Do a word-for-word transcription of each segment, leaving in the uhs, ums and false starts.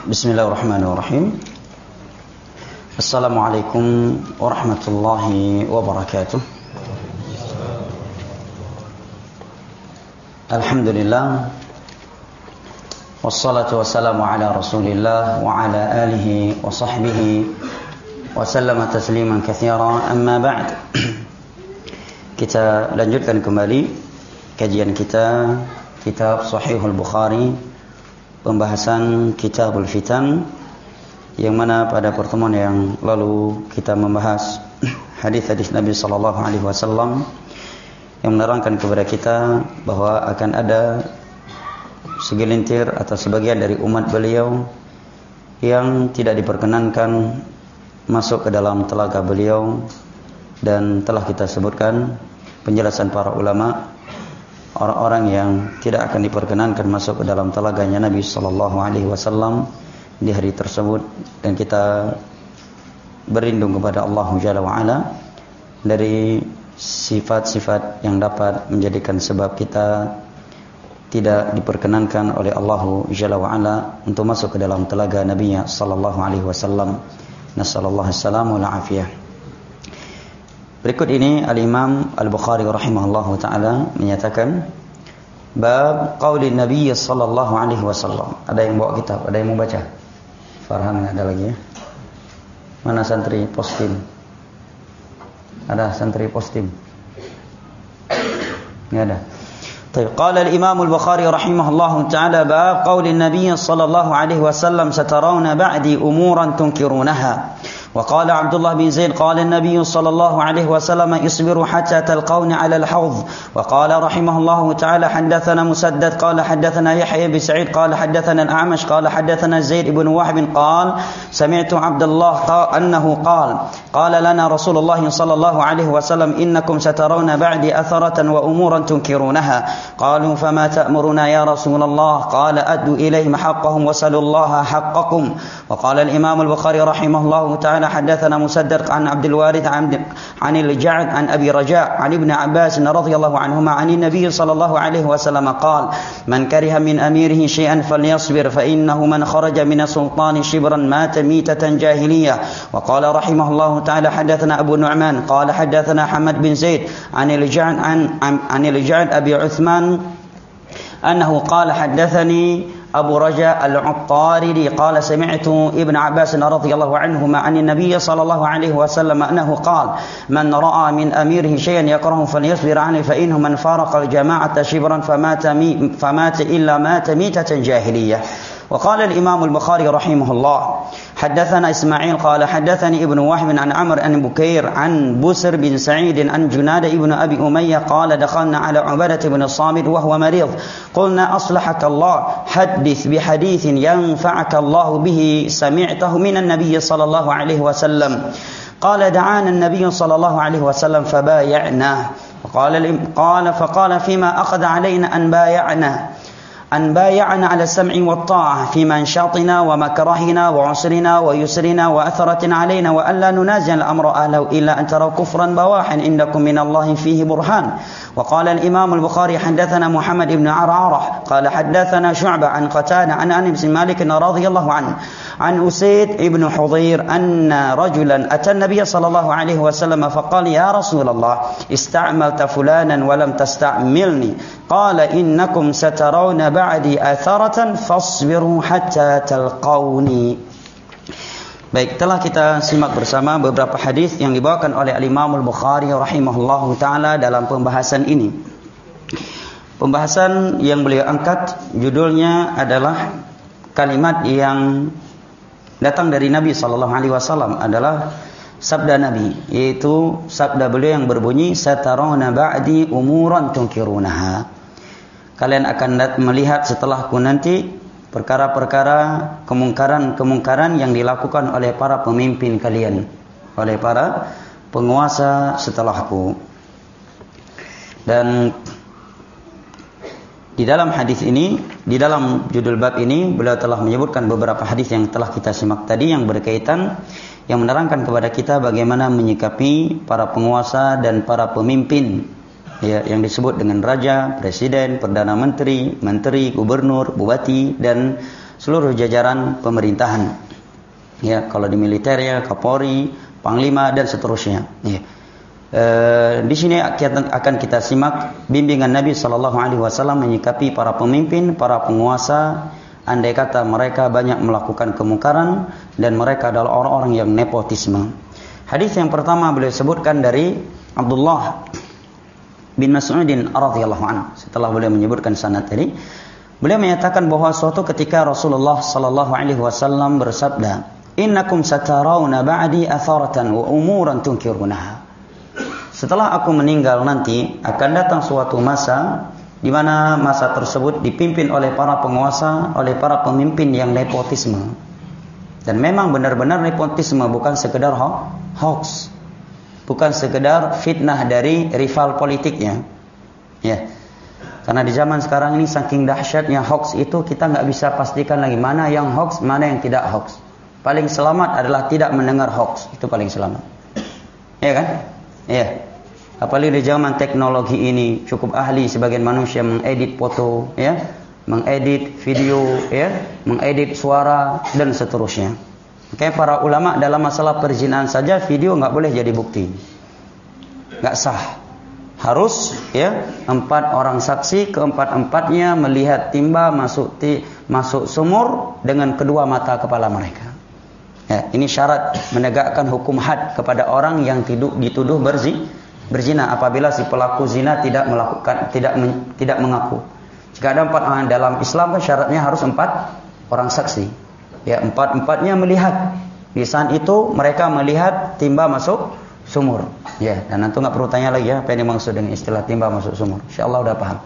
Bismillahirrahmanirrahim. Assalamualaikum warahmatullahi wabarakatuh. Alhamdulillah, wassalatu wassalamu ala rasulillah wa ala alihi wa sahbihi wa sallama tasliman katsira, amma ba'd. Kita lanjutkan kembali kajian kita kitab Sahihul Bukhari, pembahasan Kitabul Fitan, yang mana pada pertemuan yang lalu kita membahas hadis-hadis Nabi sallallahu alaihi wasallam yang menerangkan kepada kita bahwa akan ada segelintir atau sebagian dari umat beliau yang tidak diperkenankan masuk ke dalam telaga beliau, dan telah kita sebutkan penjelasan para ulama orang-orang yang tidak akan diperkenankan masuk ke dalam telaganya Nabi sallallahu alaihi wasallam di hari tersebut, dan kita berlindung kepada Allah Jalla wa Ala dari sifat-sifat yang dapat menjadikan sebab kita tidak diperkenankan oleh Allah Jalla wa Ala untuk masuk ke dalam telaga Nabi sallallahu alaihi wasallam. Nasallallahu alaihi wal afiyah. Berikut ini Al-Imam Al-Bukhari rahimahullahu ta'ala menyatakan bab qaulin Nabi sallallahu alaihi wasallam. Ada yang bawa kitab, ada yang mau baca? Farhan ada lagi ya? Mana santri postim? Ada santri postim? Enggak ada. Baik, qala al-Imam Al-Bukhari rahimahullahu ta'ala bab qaulin Nabi sallallahu alaihi wasallam satarawna ba'di umuran tunkirunaha. وقال عبد الله بن زيد قال النبي صلى الله عليه وسلم اصبروا حتى تلقون على الحوض. وقال رحمه الله تعالى حدثنا مسدد قال حدثنا يحيى بن سعيد قال حدثنا الأعمش قال حدثنا زيد بن وهب قال سمعت عبد الله أنه قال قال لنا رسول الله صلى الله عليه وسلم إنكم سترون بعدي أثرة وأمورا تنكرونها. قالوا فما تأمرنا يا رسول الله؟ قال أدوا إليهم حقهم وسلوا الله حقكم. وقال الإمام البخاري رحمه الله تعالى حدثنا مسدد عن عبد الوارث عن عن الجعد عن أبي رجاء عن ابن عباس رضي الله عنهما عن النبي صلى الله عليه وسلم قال من كره من أميره شيئا فليصبر فإنه من خرج من السلطان شبرا مات ميتة جاهلية. وقال رحمه الله تعالى حدثنا أبو نعمان قال حدثنا حمد بن زيد عن الجعد عن عن الجعد أبي عثمان أنه قال حدثني أبو رجاء العطاردي قال سمعت ابن عباس رضي الله عنهما عن النبي صلى الله عليه وسلم أنه قال من رأى من أميره شيئا يكره فليصبر عنه فإنه من فارق الجماعة شبرا فمات, فمات إلا مات ميتة جاهلية. وقال الإمام البخاري رحمه الله حدثنا إسماعيل قال حدثني ابن وهب عن عمرو بن بكير عن بسر بن سعيد عن جناد ابن أبي أمية قال دخلنا على عبادة بن الصامت وهو مريض قلنا أصلحك الله حدث بحديث ينفعك الله به سمعته من النبي صلى الله عليه وسلم. قال دعانا النبي صلى الله عليه وسلم فبايعناه. قال قال فقال فيما أخذ علينا أن بايعنا أن بايعنا على السمع والطاعة في منشطنا ومكرهنا وعسرنا ويسرنا وأثرة علينا وألا ننازع الأمر أهله إلا أن تروا كفرا بواحا إنكم من الله فيه برهان. وقال الإمام البخاري حدثنا محمد بن عرعرة قال حدثنا شعبة عن قتادة عن أنس بن مالك رضي الله عنه عن أسيد بن حضير أن رجلا أتى النبي صلى الله عليه وسلم فقال يا رسول الله استعملت فلانا ولم تستعملني قال إنكم سترون بعدي أثرة فاصبروا حتى تلقوني. Baik, telah kita simak bersama beberapa hadis yang dibawakan oleh Al-Imam Al-Bukhari rahimahullahu taala dalam pembahasan ini. Pembahasan yang beliau angkat judulnya adalah kalimat yang datang dari Nabi sallallahu alaihi wasallam, adalah sabda Nabi, yaitu sabda beliau yang berbunyi satarawna ba'di umuran tunkirunaha. Kalian akan melihat setelahku nanti perkara-perkara kemungkaran-kemungkaran yang dilakukan oleh para pemimpin kalian, oleh para penguasa setelahku. Dan di dalam hadis ini, di dalam judul bab ini, beliau telah menyebutkan beberapa hadis yang telah kita simak tadi yang berkaitan, yang menerangkan kepada kita bagaimana menyikapi para penguasa dan para pemimpin, ya, yang disebut dengan raja, presiden, perdana menteri, menteri, gubernur, bupati, dan seluruh jajaran pemerintahan. Ya, kalau di militer ya Kapolri, Panglima dan seterusnya. Ya. E, di sini akan kita simak bimbingan Nabi Shallallahu Alaihi Wasallam menyikapi para pemimpin, para penguasa. Andai kata mereka banyak melakukan kemungkaran dan mereka adalah orang-orang yang nepotisme. Hadis yang pertama beliau sebutkan dari Abdullah bin Mas'udin radhiyallahu anhu. Setelah beliau menyebutkan sanad tadi, beliau menyatakan bahwa suatu ketika Rasulullah Shallallahu Alaihi Wasallam bersabda, "Innakum satarawna ba'di atharatan wa umuran tunkirunaha." Setelah aku meninggal nanti akan datang suatu masa di mana masa tersebut dipimpin oleh para penguasa, oleh para pemimpin yang nepotisme. Dan memang benar-benar nepotisme, bukan sekedar hoax, bukan sekedar fitnah dari rival politiknya. Ya. Karena di zaman sekarang ini saking dahsyatnya hoax itu, kita nggak bisa pastikan lagi mana yang hoax, mana yang tidak hoax. Paling selamat adalah tidak mendengar hoax, itu paling selamat. Ya kan? Ya. Apalagi di zaman teknologi ini, cukup ahli sebagian manusia mengedit foto, ya, mengedit video, ya, mengedit suara dan seterusnya. Kayak para ulama dalam masalah perzinahan saja video nggak boleh jadi bukti, nggak sah. Harus ya empat orang saksi, keempat-empatnya melihat timba masuk ti, masuk sumur dengan kedua mata kepala mereka. Ya, ini syarat menegakkan hukum had kepada orang yang tidu, dituduh berzi, berzina apabila si pelaku zina tidak melakukan, tidak men, tidak mengaku. Jika ada empat orang dalam Islam kan syaratnya harus empat orang saksi. Ya, empat-empatnya melihat. Di saat itu mereka melihat timba masuk sumur. Ya, dan nanti nggak perlu tanya lagi ya apa yang dimaksud dengan istilah timba masuk sumur. Insyaallah udah paham.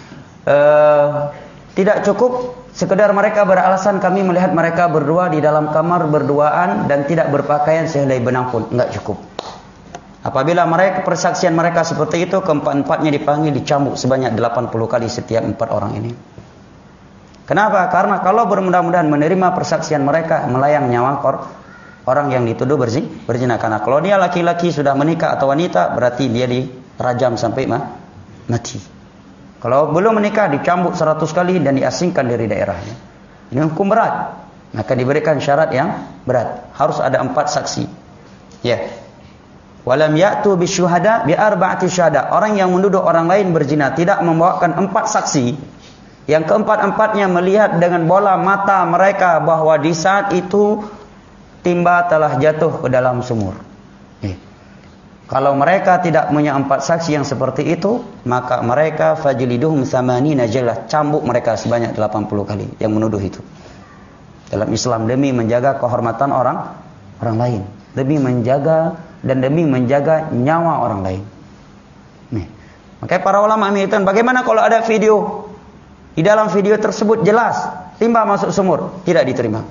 Uh, tidak cukup sekedar mereka beralasan kami melihat mereka berdua di dalam kamar berduaan dan tidak berpakaian sehelai benang pun, enggak cukup. Apabila mereka persaksian mereka seperti itu, keempat-empatnya dipanggil, dicambuk sebanyak delapan puluh kali setiap empat orang ini. Kenapa? Karena kalau bermudah-mudahan menerima persaksian mereka, melayang nyawa kor orang yang dituduh berzina, berzina. Karena kalau dia laki-laki sudah menikah atau wanita, berarti dia dirajam sampai mati. Kalau belum menikah, dicambuk seratus kali dan diasingkan dari daerahnya. Ini hukum berat. Maka diberikan syarat yang berat. Harus ada empat saksi. Ya. Walam ya'tu bisyuhada bi arba'ati syuhada. Orang yang menuduh orang lain berzina tidak membawakan empat saksi. Yang keempat-empatnya melihat dengan bola mata mereka bahwa di saat itu timba telah jatuh ke dalam sumur. Eh. Kalau mereka tidak punya empat saksi yang seperti itu, maka mereka fajliduhum tsamanina jaldah, cambuk mereka sebanyak delapan puluh kali yang menuduh itu. Dalam Islam demi menjaga kehormatan orang orang lain, demi menjaga dan demi menjaga nyawa orang lain. Nih. Makanya para ulama mengatakan bagaimana kalau ada video, di dalam video tersebut jelas timba masuk sumur, tidak diterima.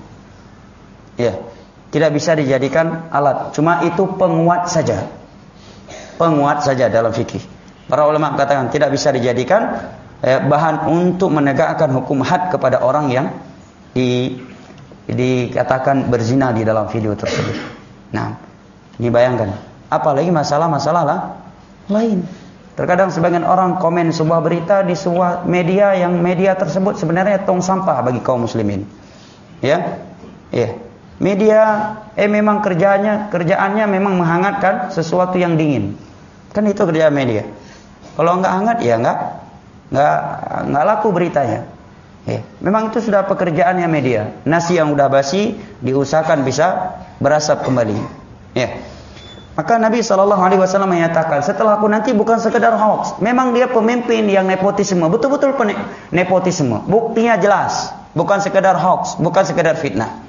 Ya, tidak bisa dijadikan alat. Cuma itu penguat saja. Penguat saja dalam fikih. Para ulama katakan tidak bisa dijadikan eh, bahan untuk menegakkan hukum had kepada orang yang di, dikatakan berzina di dalam video tersebut. Nah, ini bayangkan, apalagi masalah-masalah lah, lain. Terkadang sebagian orang komen sebuah berita di sebuah media yang media tersebut sebenarnya tong sampah bagi kaum muslimin. Ya, ya. Media, eh memang kerjanya, kerjaannya memang menghangatkan sesuatu yang dingin. Kan itu kerja media. Kalau enggak hangat, ya enggak, enggak, enggak laku beritanya. Ya, memang itu sudah pekerjaannya media. Nasi yang udah basi diusahakan bisa berasap kembali. Ya. Maka Nabi shallallahu alaihi wasallam menyatakan, setelah aku nanti bukan sekedar hoax. Memang dia pemimpin yang nepotisme, betul-betul nepotisme. Buktinya jelas, bukan sekedar hoax, bukan sekedar fitnah.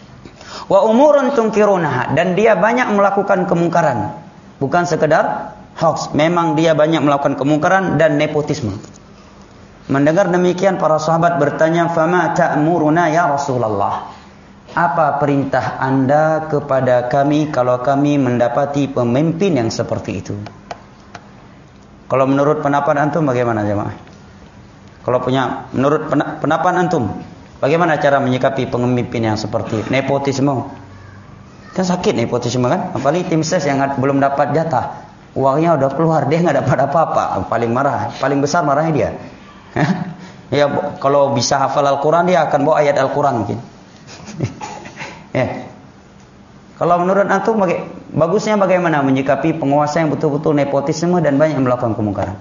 Wa umurun tunkirunaha, dan dia banyak melakukan kemungkaran, bukan sekedar hoax. Memang dia banyak melakukan kemungkaran dan nepotisme. Mendengar demikian para sahabat bertanya, "Fama ta'muruna ya Rasulullah?" Apa perintah Anda kepada kami kalau kami mendapati pemimpin yang seperti itu? Kalau menurut pendapat antum bagaimana jemaah? Kalau punya menurut pendapat antum, bagaimana cara menyikapi pemimpin yang seperti nepotisme? Kan sakit nepotisme kan? Apalagi tim ses yang belum dapat jatah, uangnya udah keluar, dia nggak dapat apa-apa, paling marah, paling besar marahnya dia. Ya, kalau bisa hafal Al-Quran dia akan bawa ayat Al-Quran mungkin. Ya. Kalau menurut antum bagusnya bagaimana menyikapi penguasa yang betul-betul nepotisme dan banyak melakukan kemungkaran?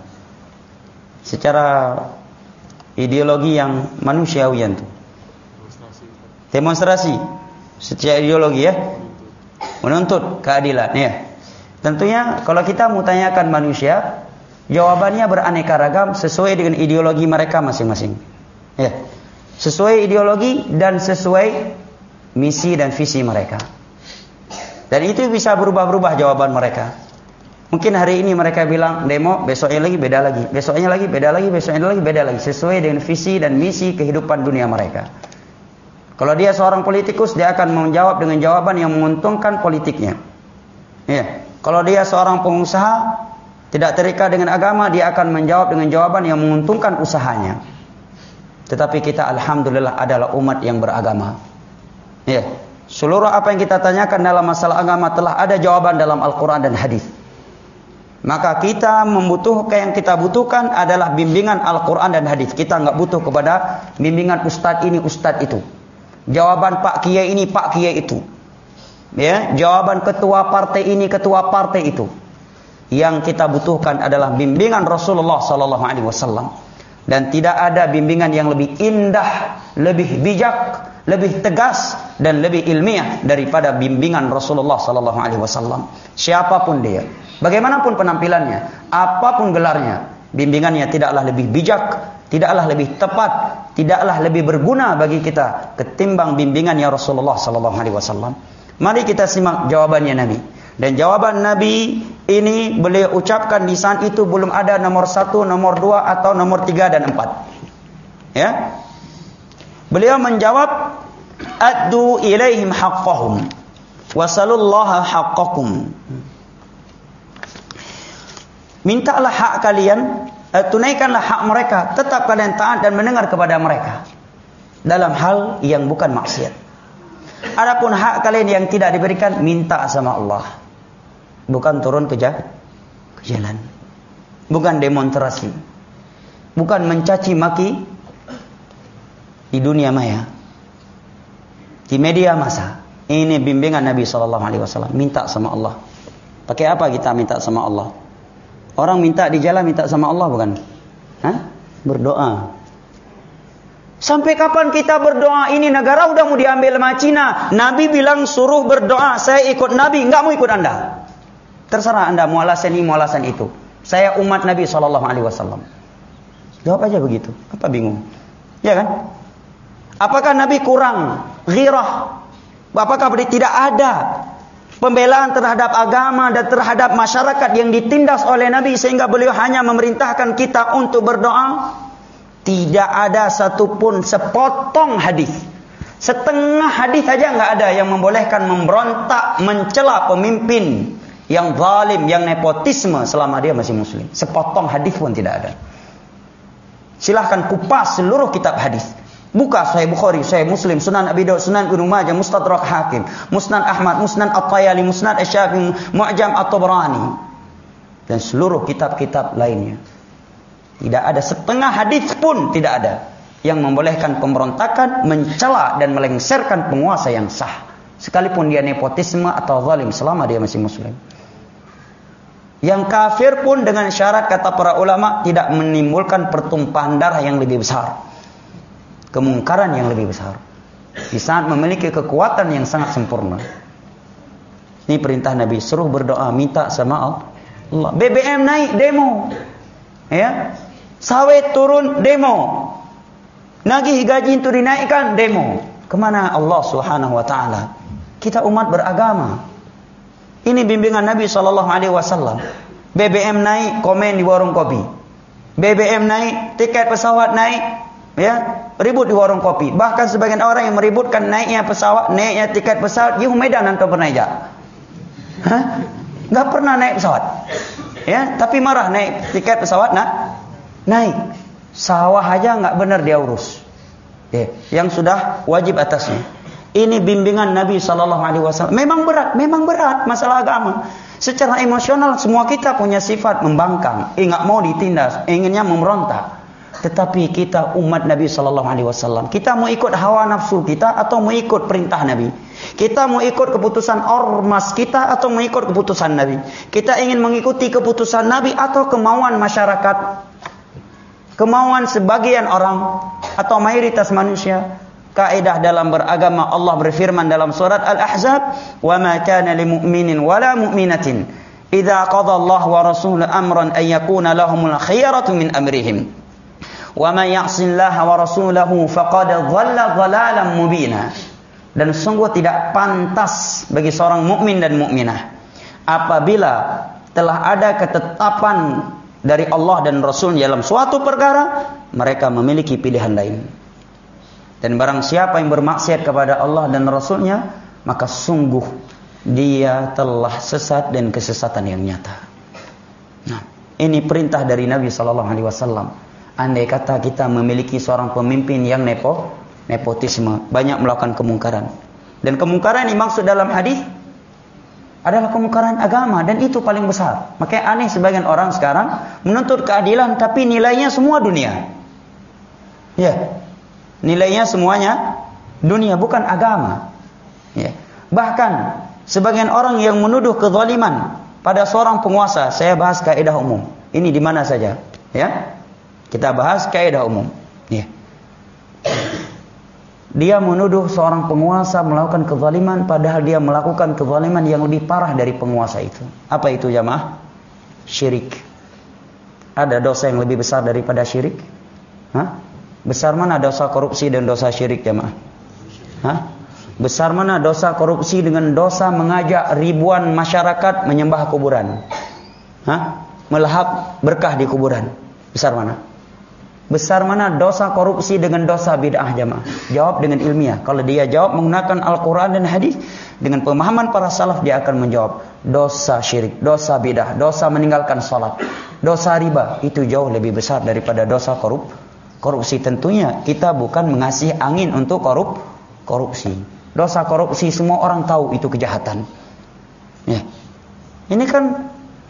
Secara ideologi yang manusiawian tuh. Demonstrasi. Secara ideologi ya. Menuntut keadilan ya. Tentunya kalau kita mau tanyakan manusia, jawabannya beraneka ragam sesuai dengan ideologi mereka masing-masing. Ya. Sesuai ideologi dan sesuai misi dan visi mereka. Dan itu bisa berubah-berubah jawaban mereka. Mungkin hari ini mereka bilang demo, besoknya lagi beda lagi, besoknya lagi beda lagi, besoknya lagi beda lagi, sesuai dengan visi dan misi kehidupan dunia mereka. Kalau dia seorang politikus, dia akan menjawab dengan jawaban yang menguntungkan politiknya. Ya. Kalau dia seorang pengusaha, tidak terikat dengan agama, dia akan menjawab dengan jawaban yang menguntungkan usahanya. Tetapi kita alhamdulillah adalah umat yang beragama. Ya. Seluruh apa yang kita tanyakan dalam masalah agama telah ada jawaban dalam Al-Quran dan hadis. Maka kita membutuhkan, yang kita butuhkan adalah bimbingan Al-Quran dan hadis. Kita nggak butuh kepada bimbingan ustadz ini, ustadz itu. Jawaban Pak Kiai ini, Pak Kiai itu. Ya, jawaban ketua partai ini, ketua partai itu. Yang kita butuhkan adalah bimbingan Rasulullah sallallahu alaihi wasallam. Dan tidak ada bimbingan yang lebih indah, lebih bijak, lebih tegas dan lebih ilmiah daripada bimbingan Rasulullah sallallahu alaihi wasallam. Siapapun dia, bagaimanapun penampilannya, apapun gelarnya, bimbingannya tidaklah lebih bijak, tidaklah lebih tepat, tidaklah lebih berguna bagi kita ketimbang bimbingannya Rasulullah sallallahu alaihi wasallam. Mari kita simak jawabannya Nabi. Dan jawaban Nabi ini beliau ucapkan di saat itu belum ada nomor satu, nomor dua atau nomor tiga dan empat. Ya. Beliau menjawab, addu ilaihim haqqahum wasalullaha haqqakum. Mintalah hak kalian, eh, tunaikanlah hak mereka, tetap kalian taat dan mendengar kepada mereka dalam hal yang bukan maksiat. Adapun hak kalian yang tidak diberikan, minta sama Allah. Bukan turun ke jalan. Bukan demonstrasi. Bukan mencaci maki di dunia maya, di media massa. Ini bimbingan Nabi shallallahu alaihi wasallam. Minta sama Allah. Pakai apa kita minta sama Allah? Orang minta di jalan minta sama Allah bukan? Hah? Berdoa. Sampai kapan kita berdoa? Ini negara udah mau diambil sama Cina. Nabi bilang suruh berdoa. Saya ikut Nabi, nggak mau ikut Anda. Terserah Anda mau alasan ini, mau alasan itu. Saya umat Nabi shallallahu alaihi wasallam. Jawab aja begitu. Apa bingung? Ya kan? Apakah Nabi kurang ghirah? Apakah tidak ada pembelaan terhadap agama dan terhadap masyarakat yang ditindas oleh Nabi sehingga beliau hanya memerintahkan kita untuk berdoa? Tidak ada satupun sepotong hadis, setengah hadis saja nggak ada yang membolehkan memberontak, mencela pemimpin yang zalim, yang nepotisme selama dia masih muslim. Sepotong hadis pun tidak ada. Silahkan kupas seluruh kitab hadis. Buka Sahih Bukhari, Sahih Muslim, Sunan Abi Dawud, Sunan Ibnu Majah, Mustadrak Hakim, Musnad Ahmad, Musnad At-Tayali, Musnad Asy-Syafi'i, Mu'jam At-Tabrani, dan seluruh kitab-kitab lainnya. Tidak ada setengah hadis pun tidak ada yang membolehkan pemberontakan, mencela dan melengsarkan penguasa yang sah, sekalipun dia nepotisme atau zalim selama dia masih muslim. Yang kafir pun dengan syarat kata para ulama tidak menimbulkan pertumpahan darah yang lebih besar, kemungkaran yang lebih besar, di saat memiliki kekuatan yang sangat sempurna. Ini perintah Nabi, suruh berdoa, minta sama Allah. B B M naik, demo. Ya. Sawit turun, demo. Nagih gaji itu dinaikkan, demo. Kemana Allah Subhanahu wa taala? Kita umat beragama. Ini bimbingan Nabi sallallahu alaihi wasallam. B B M naik, komen di warung kopi. B B M naik, tiket pesawat naik, ya, ribut di warung kopi. Bahkan sebagian orang yang meributkan naiknya pesawat, naiknya tiket pesawat, di Medan atau pernah aja. Hah? Enggak pernah naik pesawat. Ya, tapi marah naik tiket pesawat nak naik. Sawah aja enggak benar dia urus. Ya, yang sudah wajib atasnya. Ini bimbingan Nabi sallallahu alaihi wasallam. Memang berat, memang berat masalah agama. Secara emosional semua kita punya sifat membangkang, eh, enggak mau ditindas, inginnya memberontak. Tetapi kita umat Nabi sallallahu alaihi wasallam, kita mau ikut hawa nafsu kita atau mau ikut perintah Nabi? Kita mau ikut keputusan ormas kita atau mau ikut keputusan Nabi? Kita ingin mengikuti keputusan Nabi atau kemauan masyarakat? Kemauan sebagian orang atau mayoritas manusia? Kaidah dalam beragama, Allah berfirman dalam surat Al-Ahzab, "Wa ma kana lil mu'minin wala mu'minatin idza qada Allah wa rasuluhu amran ay yakuna lahumul khiyaratu min amrihim. Wa man ya'sillaha wa rasulahu faqad dhalla dhalalan mubina." Dan sungguh tidak pantas bagi seorang mukmin dan mukminah apabila telah ada ketetapan dari Allah dan Rasul dalam suatu perkara, mereka memiliki pilihan lain. Dan barang siapa yang bermaksiat kepada Allah dan Rasulnya, maka sungguh dia telah sesat dan kesesatan yang nyata. Nah, ini perintah dari Nabi sallallahu alaihi wasallam. Andai kata kita memiliki seorang pemimpin yang nepo, nepotisme, banyak melakukan kemungkaran. Dan kemungkaran yang dimaksud dalam hadis adalah kemungkaran agama, dan itu paling besar. Makanya aneh sebagian orang sekarang menuntut keadilan tapi nilainya semua dunia. Ya. Nilainya semuanya dunia, bukan agama. Ya. Bahkan sebagian orang yang menuduh kezaliman pada seorang penguasa, saya bahas kaidah umum. Ini di mana saja, ya. Kita bahas kaidah umum. Ya. Dia menuduh seorang penguasa melakukan kezaliman padahal dia melakukan kezaliman yang lebih parah dari penguasa itu. Apa itu jamaah? Syirik. Ada dosa yang lebih besar daripada syirik? Hah? Besar mana dosa korupsi dan dosa syirik jemaah? Hah? Besar mana dosa korupsi dengan dosa mengajak ribuan masyarakat menyembah kuburan? Hah? Melahap berkah di kuburan. Besar mana? Besar mana dosa korupsi dengan dosa bid'ah jemaah? Jawab dengan ilmiah. Kalau dia jawab menggunakan Al-Quran dan hadis dengan pemahaman para salaf, dia akan menjawab dosa syirik, dosa bid'ah, dosa meninggalkan salat, dosa riba itu jauh lebih besar daripada dosa korup korupsi. Tentunya kita bukan mengasih angin untuk korup korupsi. Dosa korupsi semua orang tahu itu kejahatan. Ya. Ini kan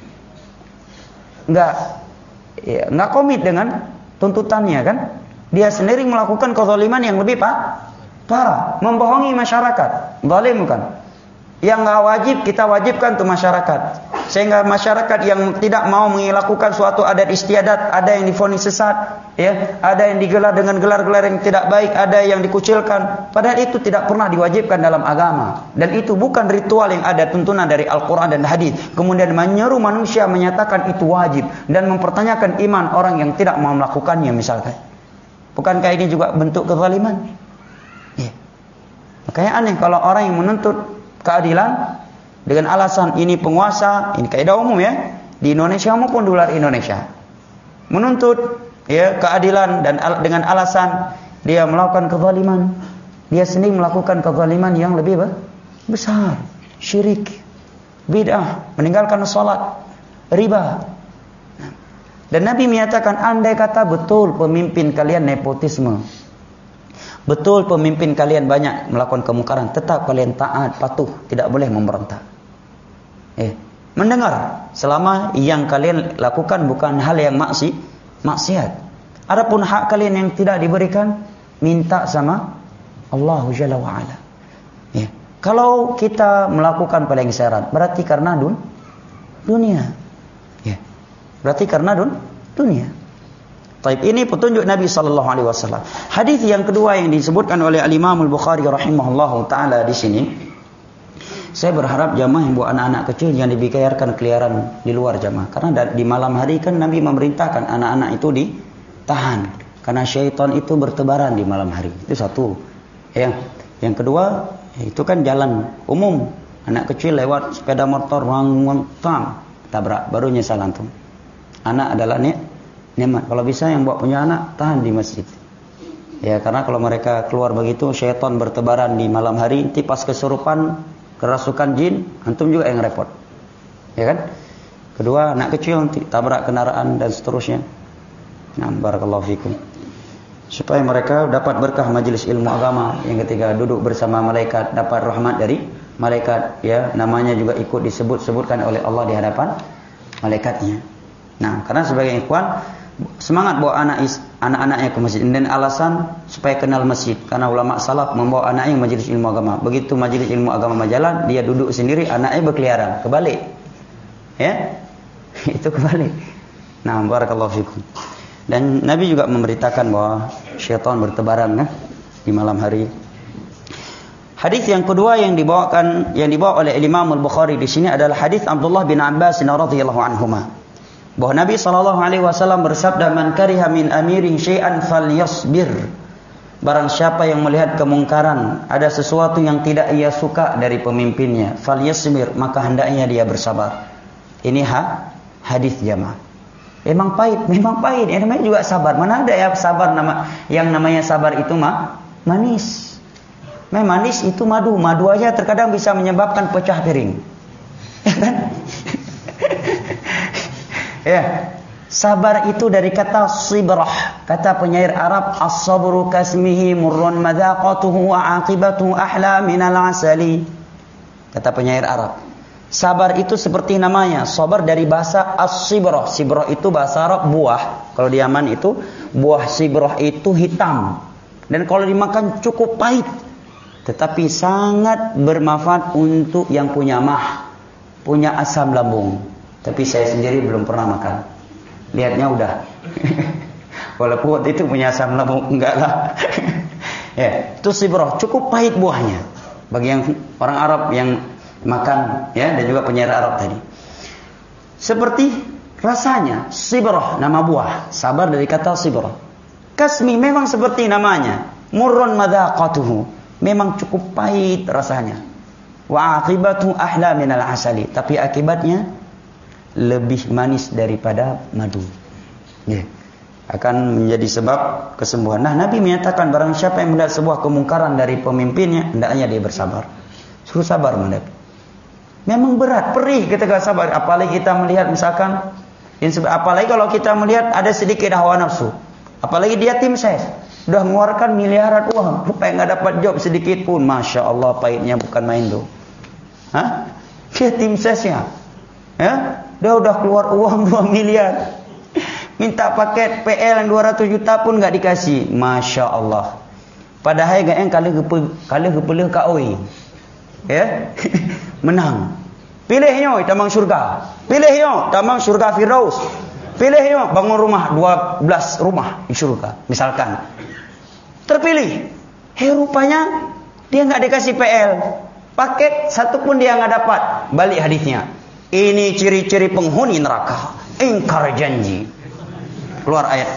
nggak ya, nggak komit dengan tuntutannya kan? Dia sendiri melakukan kezaliman yang lebih pak parah, membohongi masyarakat. Zalim bukan? Yang nggak wajib kita wajibkan untuk masyarakat. Sehingga masyarakat yang tidak mau melakukan suatu adat istiadat, ada yang divonis sesat, ya, ada yang digelar dengan gelar-gelar yang tidak baik, ada yang dikucilkan. Padahal itu tidak pernah diwajibkan dalam agama, dan itu bukan ritual yang ada tuntunan dari Al-Quran dan hadis. Kemudian menyeru manusia menyatakan itu wajib dan mempertanyakan iman orang yang tidak mau melakukannya misalkan. Bukankah ini juga bentuk kezaliman? Ya. Makanya aneh kalau orang yang menuntut keadilan dengan alasan ini penguasa, ini kaidah umum ya, di Indonesia maupun di luar Indonesia, menuntut ya keadilan dan al dengan alasan dia melakukan kezaliman, dia sendiri melakukan kezaliman yang lebih besar, syirik, bid'ah, meninggalkan salat, riba. Dan Nabi menyatakan, andai kata betul pemimpin kalian nepotisme, betul pemimpin kalian banyak melakukan kemungkaran, tetap kalian taat, patuh, tidak boleh memberontak. Eh, mendengar selama yang kalian lakukan bukan hal yang maksi, maksiat. Adapun hak kalian yang tidak diberikan, minta sama Allah Jalla wa Ala. Ya. Kalau kita melakukan pelengseran, berarti karena dun dunia. Ya. Berarti karena dun dunia. Taib, ini petunjuk Nabi sallallahu alaihi wasallam. Hadis yang kedua yang disebutkan oleh Al-Imam Al-Bukhari rahimahullahu taala di sini. Saya berharap jamaah yang buat anak-anak kecil jangan dibiarkan keliaran di luar jamaah. Karena di malam hari kan Nabi memerintahkan anak-anak itu ditahan. Karena syaitan itu bertebaran di malam hari. Itu satu. Ya. Yang kedua, itu kan jalan umum. Anak kecil lewat sepeda motor, wang tang, tabrak, baru nyesal antum. Anak adalah ni nikmat. Kalau bisa yang buat punya anak, tahan di masjid. Ya, karena kalau mereka keluar begitu, syaitan bertebaran di malam hari, nanti pas kesurupan, kerasukan jin, antum juga yang repot. Ya kan? Kedua, anak kecil nanti tabrak kendaraan dan seterusnya. Nah, barakallahu fikum. Supaya mereka dapat berkah majelis ilmu agama, yang ketika duduk bersama malaikat dapat rahmat dari malaikat, ya, namanya juga ikut disebut-sebutkan oleh Allah di hadapan malaikatnya. Nah, karena sebagai ikhwan, semangat bawa anak anak-anaknya ke masjid. Dan alasan supaya kenal masjid, karena ulama salaf membawa anaknya majelis ilmu agama. Begitu majelis ilmu agama berjalan, dia duduk sendiri, anaknya berkeliaran, kebalik. Ya, itu kebalik. Nah, barakallahu fikum. Dan Nabi juga memberitakan bahwa syaitan bertebaran kan di malam hari. Hadis yang kedua yang dibawakan yang dibawa oleh Imam Al-Bukhari di sini adalah hadis Abdullah bin Abbas radhiyallahu anhuma. Bahwa Nabi sallallahu alaihi wasallam bersabda, "Man kariha min amirin syai'an falyasbir." Barang siapa yang melihat kemungkaran, ada sesuatu yang tidak ia suka dari pemimpinnya, falyasbir, maka hendaknya dia bersabar. Ini ha, hadis jamaah. Memang pahit, memang pahit. Yang namanya juga sabar. Mana ada ya sabar nama yang namanya sabar itu mah manis. Memang manis itu madu. Madu aja terkadang bisa menyebabkan pecah piring. Ya kan? Ya. Sabar itu dari kata sibrah. Kata penyair Arab, as-sabru kasmihi murrun madaqatuhu wa aqibatuhu ahla minal asali. Kata penyair Arab. Sabar itu seperti namanya. Sabar dari bahasa as-sibrah. Sibrah itu bahasa Arab buah. Kalau di Yaman itu buah sibrah itu hitam. Dan kalau dimakan cukup pahit. Tetapi sangat bermanfaat untuk yang punya mah. Punya asam lambung. Tapi saya sendiri belum pernah makan. Lihatnya udah. Walaupun waktu itu punya asam lambung. Enggak lah. Ya, itu sibrah. Cukup pahit buahnya. Bagi yang orang Arab yang makan, ya, dan juga penyair Arab tadi. Seperti rasanya, sibrah, nama buah. Sabar dari kata sibrah. Kasmi memang seperti namanya. Murrun madaqatuhu. Memang cukup pahit rasanya. Wa aqibatu ahla minal asali. Tapi akibatnya lebih manis daripada madu. Ya. Akan menjadi sebab kesembuhan. Nah, Nabi menyatakan barang siapa yang melihat sebuah kemungkaran dari pemimpinnya, hendaknya dia bersabar. Suruh sabar mendapat. Memang berat, perih ketika sabar. Apalagi kita melihat misalkan, apalagi kalau kita melihat ada sedikit hawa nafsu. Apalagi dia tim ses, sudah mengeluarkan miliaran uang, supaya nggak dapat job sedikit pun. Masya Allah, pahitnya bukan main tuh. Hah? Dia tim sesnya, ya, dia udah keluar uang dua miliar, minta paket P L yang dua ratus juta pun nggak dikasih. Masya Allah. Padahal gak yang kali kali kepala kaoi. Ya, menang. Pilihnya tamang surga. Pilihnya tamang surga Firdaus. Pilihnya bangun rumah dua belas rumah di surga, misalkan. Terpilih. Hei, rupanya dia enggak dikasih P L. Paket satu pun dia enggak dapat. Balik hadisnya. Ini ciri-ciri penghuni neraka. Ingkar janji. Keluar ayat.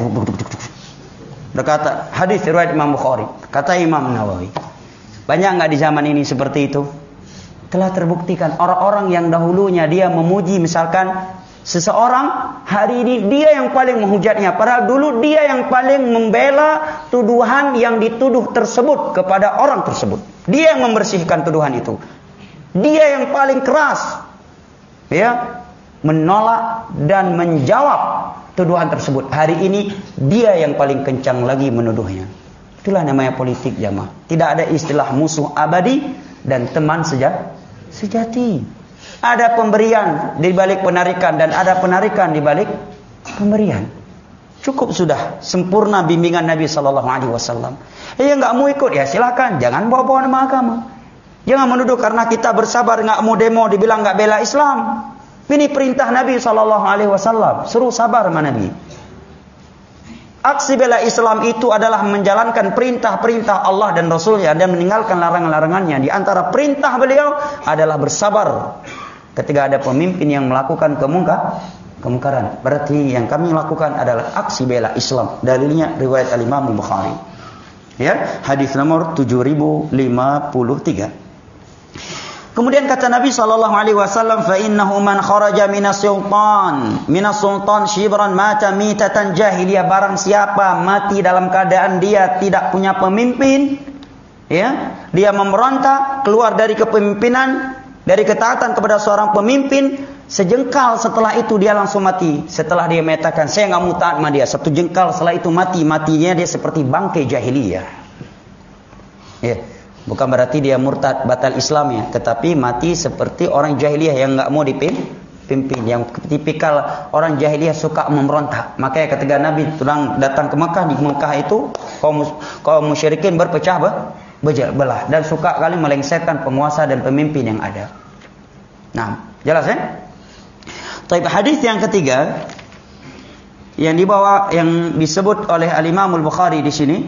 Berkata hadis riwayat Imam Bukhari. Kata Imam Nawawi. Banyak enggak di zaman ini seperti itu? Telah terbuktikan orang-orang yang dahulunya dia memuji misalkan seseorang, hari ini dia yang paling menghujatnya. Padahal dulu dia yang paling membela tuduhan yang dituduh tersebut kepada orang tersebut. Dia yang membersihkan tuduhan itu. Dia yang paling keras, ya, menolak dan menjawab tuduhan tersebut. Hari ini dia yang paling kencang lagi menuduhnya. Itulah namanya politik jamaah. Tidak ada istilah musuh abadi dan teman seja, sejati. Ada pemberian di balik penarikan dan ada penarikan di balik pemberian. Cukup sudah sempurna bimbingan Nabi sallallahu alaihi wasallam. Eh, enggak mau ikut ya silakan, jangan bawa-bawa nama agama. Jangan menuduh karena kita bersabar enggak mau demo dibilang enggak bela Islam. Ini perintah Nabi sallallahu alaihi wasallam, suruh sabar sama Nabi. Aksi bela Islam itu adalah menjalankan perintah-perintah Allah dan Rasulnya dan meninggalkan larangan-larangannya. Di antara perintah beliau adalah bersabar ketika ada pemimpin yang melakukan kemungkar, kemungkaran. Berarti yang kami lakukan adalah aksi bela Islam. Dalilnya riwayat Al-Imam Bukhari. Ya, hadis nomor tujuh ribu lima puluh tiga. Kemudian kata Nabi sallallahu alaihi wasallam, fa innahu man kharaja minas sultan minas sultan shibran mata mitatan jahiliyah. Barang siapa mati dalam keadaan dia tidak punya pemimpin, ya, dia memberontak keluar dari kepemimpinan, dari ketaatan kepada seorang pemimpin, sejengkal setelah itu dia langsung mati. Setelah dia mengatakan saya enggak mau taat sama dia, satu jengkal setelah itu mati, matinya dia seperti bangkai jahiliyah. Ya. Bukan berarti dia murtad batal Islamnya, tetapi mati seperti orang jahiliyah yang enggak mau dipim, pimpin, yang tipikal orang jahiliyah suka memberontak. Makanya ketika Nabi pulang datang ke Mekah, di Mekah itu kaum kaum musyrikin berpecah belah dan suka kali melengsarkan penguasa dan pemimpin yang ada. Nah, jelas ya? Tapi hadis yang ketiga yang dibawa yang disebut oleh Al-Imam Al-Bukhari di sini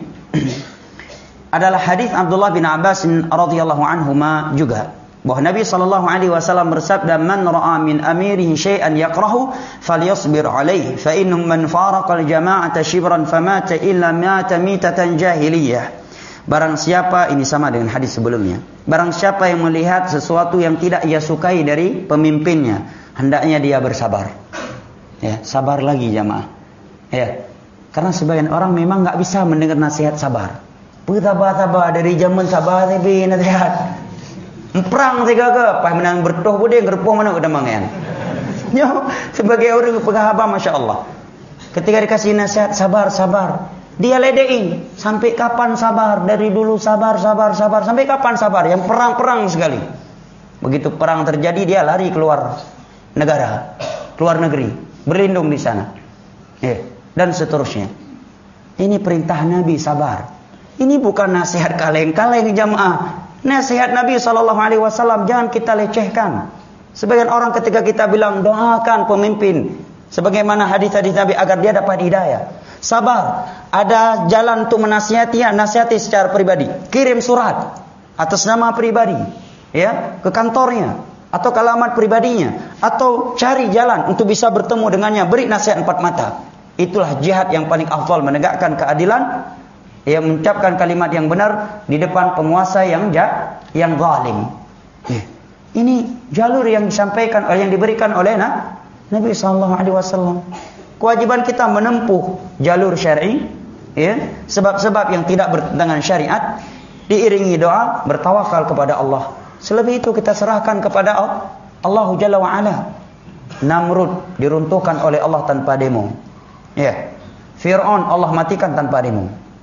adalah hadis Abdullah bin Abbas radhiyallahu anhuma juga, bahwa Nabi sallallahu alaihi wasallam bersabda, "Man ra'a min amirihi syai'an yakrahu falyasbir alaihi, fa innahum man faraqa al-jama'ata shibran famata illa mata mitatan jahiliyah." Barang siapa, ini sama dengan hadis sebelumnya, barang siapa yang melihat sesuatu yang tidak ia sukai dari pemimpinnya, hendaknya dia bersabar. Ya, sabar lagi jamaah. Ya. Karena sebagian orang memang enggak bisa mendengar nasihat sabar. Bersabar-sabar dari zaman sabar tapi nasihat. Perang tiga ke, pas menang bertuh bude gerpuh mana udah mangan. Yo, sebagai orang pengahaba masya-Allah. Ketika dikasih nasihat sabar, sabar, dia ledein. Sampai kapan sabar? Dari dulu sabar, sabar, sabar. Sampai kapan sabar? Yang perang-perang sekali. Begitu perang terjadi dia lari keluar negara, keluar negeri, berlindung di sana. Eh, dan seterusnya. Ini perintah Nabi sabar. Ini bukan nasihat kaleng-kaleng jamaah. Nasihat Nabi sallallahu alaihi wasallam jangan kita lecehkan. Sebagian orang ketika kita bilang doakan pemimpin, sebagaimana hadis-hadis Nabi agar dia dapat hidayah. Sabar. Ada jalan untuk menasihati, nasihati secara pribadi. Kirim surat atas nama pribadi, ya, ke kantornya atau ke alamat pribadinya, atau cari jalan untuk bisa bertemu dengannya, beri nasihat empat mata. Itulah jihad yang paling afdal, menegakkan keadilan, yang mengucapkan kalimat yang benar di depan penguasa yang ja, yang zalim. Ini jalur yang disampaikan oleh yang diberikan oleh nah, Nabi sallallahu alaihi wasallam. Kewajiban kita menempuh jalur syar'i, ya, sebab-sebab yang tidak bertentangan syariat, diiringi doa, bertawakal kepada Allah. Selebih itu kita serahkan kepada Allah Jalla wa Ala. Namrud diruntuhkan oleh Allah tanpa demo. Ya. Fir'aun Allah matikan tanpa demo.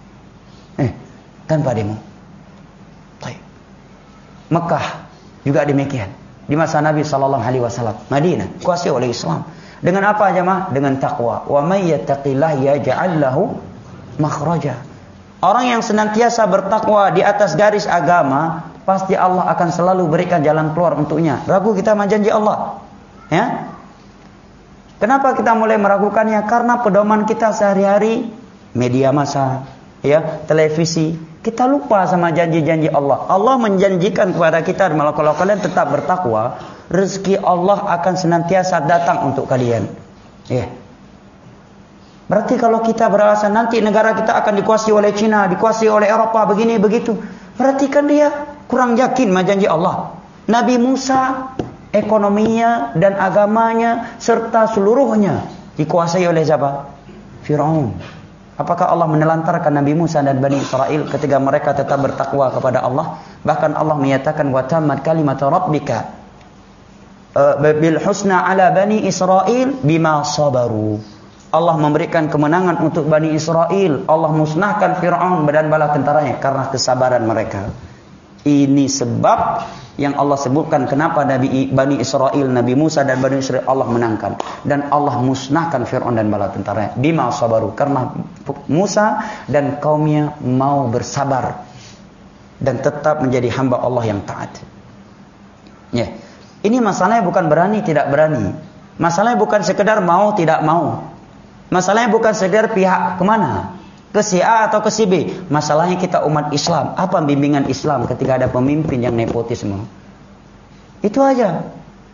Eh, tanpa demo. Baik. Mekah juga demikian. Di masa Nabi sallallahu alaihi wasallam. Madinah kuasai oleh Islam. Dengan apa jemaah? Dengan takwa. Wa may yattaqillah yaj'al lahu makhraja. Orang yang senantiasa bertakwa di atas garis agama, pasti Allah akan selalu berikan jalan keluar untuknya. Ragu kita sama janji Allah? Ya? Kenapa kita mulai meragukannya? Karena pedoman kita sehari-hari media massa, ya, televisi, kita lupa sama janji-janji Allah. Allah menjanjikan kepada kita, kalau kalian tetap bertakwa, rezeki Allah akan senantiasa datang untuk kalian. Ya. Berarti kalau kita beralasan nanti negara kita akan dikuasai oleh Cina, dikuasai oleh Eropa, begini begitu, berarti kan dia kurang yakin sama janji Allah. Nabi Musa, ekonominya dan agamanya serta seluruhnya dikuasai oleh siapa? Fir'aun. Apakah Allah menelantarkan Nabi Musa dan Bani Israel ketika mereka tetap bertakwa kepada Allah? Bahkan Allah menyatakan wa tammat kalimatu rabbika bil husna ala Bani Israel bima sabaru. Allah memberikan kemenangan untuk Bani Israel. Allah musnahkan Fir'aun dan bala tentaranya karena kesabaran mereka. Ini sebab yang Allah sebutkan kenapa Nabi Bani Israel, Nabi Musa dan Bani Israel Allah menangkan, dan Allah musnahkan Fir'aun dan bala tentaranya bima sabaru, karena Musa dan kaumnya mau bersabar dan tetap menjadi hamba Allah yang taat. Ya. Ini masalahnya bukan berani tidak berani. Masalahnya bukan sekedar mau tidak mau. Masalahnya bukan sekedar pihak kemana, ke si A atau ke si B. Masalahnya kita umat Islam. Apa bimbingan Islam ketika ada pemimpin yang nepotisme? Itu aja.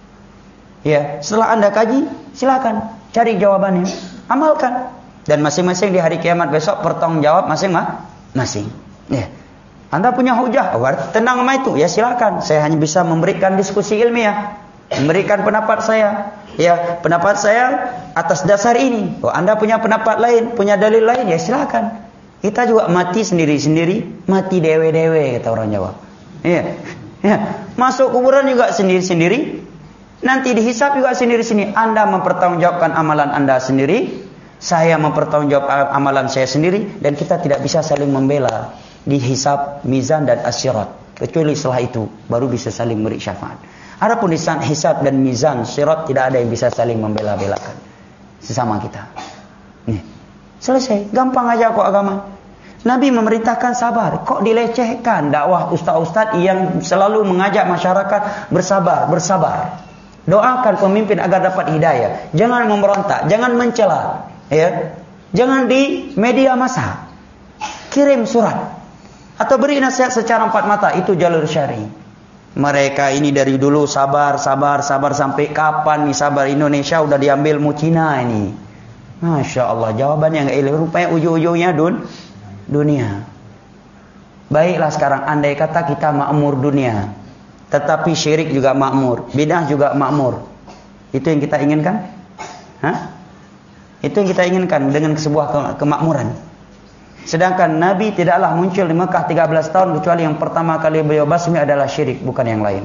Ya, setelah Anda kaji, silakan cari jawabannya, amalkan. Dan masing-masing di hari kiamat besok bertanggung jawab masing-masing. Ya. Anda punya hujah, tenang sama itu, ya silakan. Saya hanya bisa memberikan diskusi ilmiah, memberikan pendapat saya. Ya, pendapat saya atas dasar ini. Oh, Anda punya pendapat lain, punya dalil lain, ya silakan. Kita juga mati sendiri-sendiri, mati dewe-dewe kata orang Jawa. Iya. Ya. Masuk kuburan juga sendiri-sendiri. Nanti dihisab juga sendiri-sendiri. Anda mempertanggungjawabkan amalan Anda sendiri, saya mempertanggungjawabkan amalan saya sendiri, dan kita tidak bisa saling membela di hisab, mizan dan asyirat. Kecuali setelah itu baru bisa saling beri syafaat. Adapun hisab dan mizan sirat tidak ada yang bisa saling membela-belakan sesama kita. Nih, selesai, gampang aja kok agama. Nabi memerintahkan sabar, kok dilecehkan dakwah ustaz-ustaz yang selalu mengajak masyarakat bersabar, bersabar. Doakan pemimpin agar dapat hidayah. Jangan memberontak, jangan mencela, ya. Jangan di media massa. Kirim surat atau beri nasihat secara empat mata, itu jalur syar'i. Mereka ini dari dulu sabar, sabar, sabar, sampai kapan nih sabar? Indonesia udah diambil mu Cina ini. Masya Allah, jawabannya nggak ilmu. Rupanya ujung-ujungnya dun, dunia. Baiklah sekarang, andai kata kita makmur dunia, tetapi syirik juga makmur, bidah juga makmur. Itu yang kita inginkan? Hah? Itu yang kita inginkan dengan sebuah kemakmuran. Sedangkan Nabi tidaklah muncul di Mekah tiga belas tahun kecuali yang pertama kali beliau basmi adalah syirik, bukan yang lain.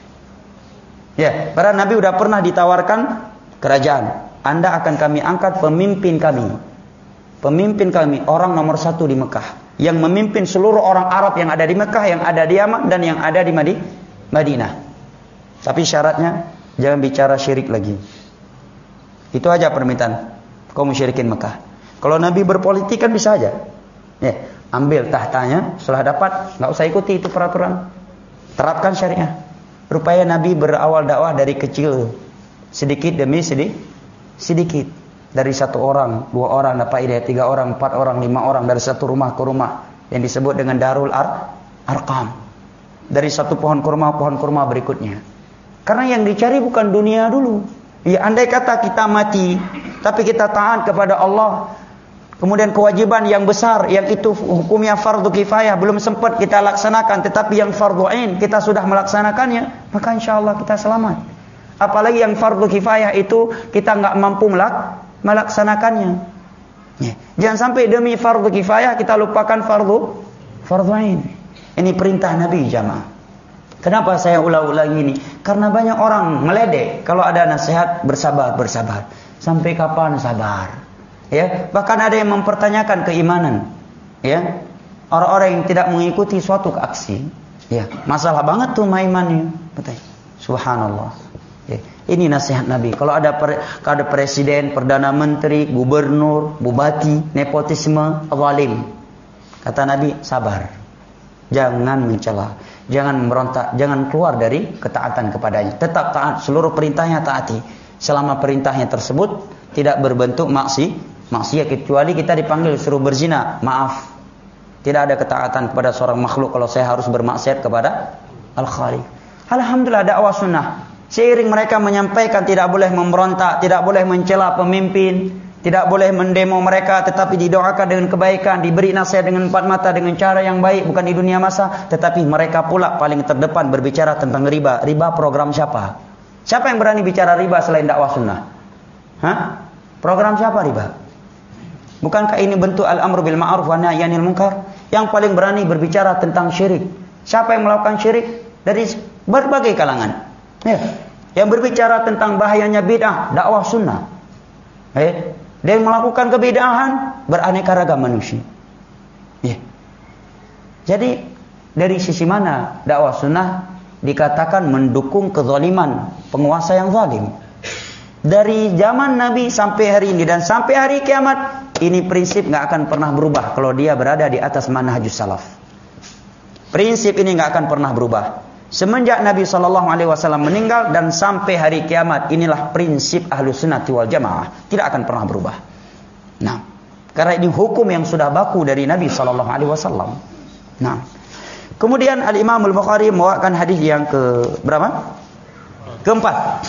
Ya, para Nabi sudah pernah ditawarkan kerajaan. Anda akan kami angkat pemimpin kami. Pemimpin kami, orang nomor satu di Mekah. Yang memimpin seluruh orang Arab yang ada di Mekah, yang ada di Yaman, dan yang ada di Madinah. Tapi syaratnya, jangan bicara syirik lagi. Itu aja permintaan. Kau musyrikin Mekah. Kalau Nabi berpolitik kan bisa aja. Ya, ambil tahtanya, setelah dapat, nggak usah ikuti itu peraturan. Terapkan syariah. Rupanya Nabi berawal dakwah dari kecil, sedikit demi sedikit, sedikit. Dari satu orang, dua orang dapat hidayah, tiga orang, empat orang, lima orang, dari satu rumah ke rumah yang disebut dengan Darul Ar Arqam. Dari satu pohon kurma, pohon kurma berikutnya. Karena yang dicari bukan dunia dulu. Ya, andai kata kita mati, tapi kita taat kepada Allah. Kemudian kewajiban yang besar, yang itu hukumnya fardu kifayah, belum sempat kita laksanakan, tetapi yang fardu ain kita sudah melaksanakannya, maka insya Allah kita selamat. Apalagi yang fardu kifayah itu kita nggak mampu melak, melaksanakannya. Ya. Jangan sampai demi fardu kifayah kita lupakan fardu fardu ain. Ini perintah Nabi jamaah. Kenapa saya ulang-ulang ini? Karena banyak orang meledek kalau ada nasihat bersabar, bersabar. Sampai kapan sabar? Ya, bahkan ada yang mempertanyakan keimanan. Ya, orang-orang yang tidak mengikuti suatu aksi. Ya, masalah banget tuh imannya. Betul. Subhanallah. Ya, ini nasihat Nabi. Kalau ada per, kalau ada presiden, perdana menteri, gubernur, bupati, nepotisme, zalim. Kata Nabi, sabar. Jangan mencela, jangan memberontak, jangan keluar dari ketaatan kepadanya. Tetap taat, seluruh perintahnya taati. Selama perintahnya tersebut tidak berbentuk maksi maksiat, kecuali kita dipanggil suruh berzina, maaf, tidak ada ketaatan kepada seorang makhluk kalau saya harus bermaksiat kepada Al-Khaliq. Alhamdulillah dakwah sunnah. Seiring mereka menyampaikan tidak boleh memberontak, tidak boleh mencela pemimpin, tidak boleh mendemo mereka, tetapi didoakan dengan kebaikan, diberi nasihat dengan empat mata dengan cara yang baik, bukan di dunia masa. Tetapi mereka pula paling terdepan berbicara tentang riba. Riba program siapa? Siapa yang berani bicara riba selain dakwah sunnah? Hah? Program siapa riba? Bukankah ini bentuk al-amru bil ma'ruf wa nahy 'anil munkar? Yang paling berani berbicara tentang syirik. Siapa yang melakukan syirik? Dari berbagai kalangan. Ya. Yang berbicara tentang bahayanya bid'ah, dakwah sunnah. Eh, dan melakukan kebid'ahan beraneka ragam manusia. Ya. Jadi dari sisi mana dakwah sunnah dikatakan mendukung kezaliman penguasa yang zalim? Dari zaman Nabi sampai hari ini dan sampai hari kiamat, ini prinsip nggak akan pernah berubah kalau dia berada di atas manhajus salaf. Prinsip ini nggak akan pernah berubah semenjak Nabi Shallallahu Alaihi Wasallam meninggal dan sampai hari kiamat. Inilah prinsip Ahlus Sunnah wal Jamaah, tidak akan pernah berubah. Nah, karena ini hukum yang sudah baku dari Nabi Shallallahu Alaihi Wasallam. Nah, kemudian Al Imam Al Bukhari membawakan hadis yang ke berapa? Keempat.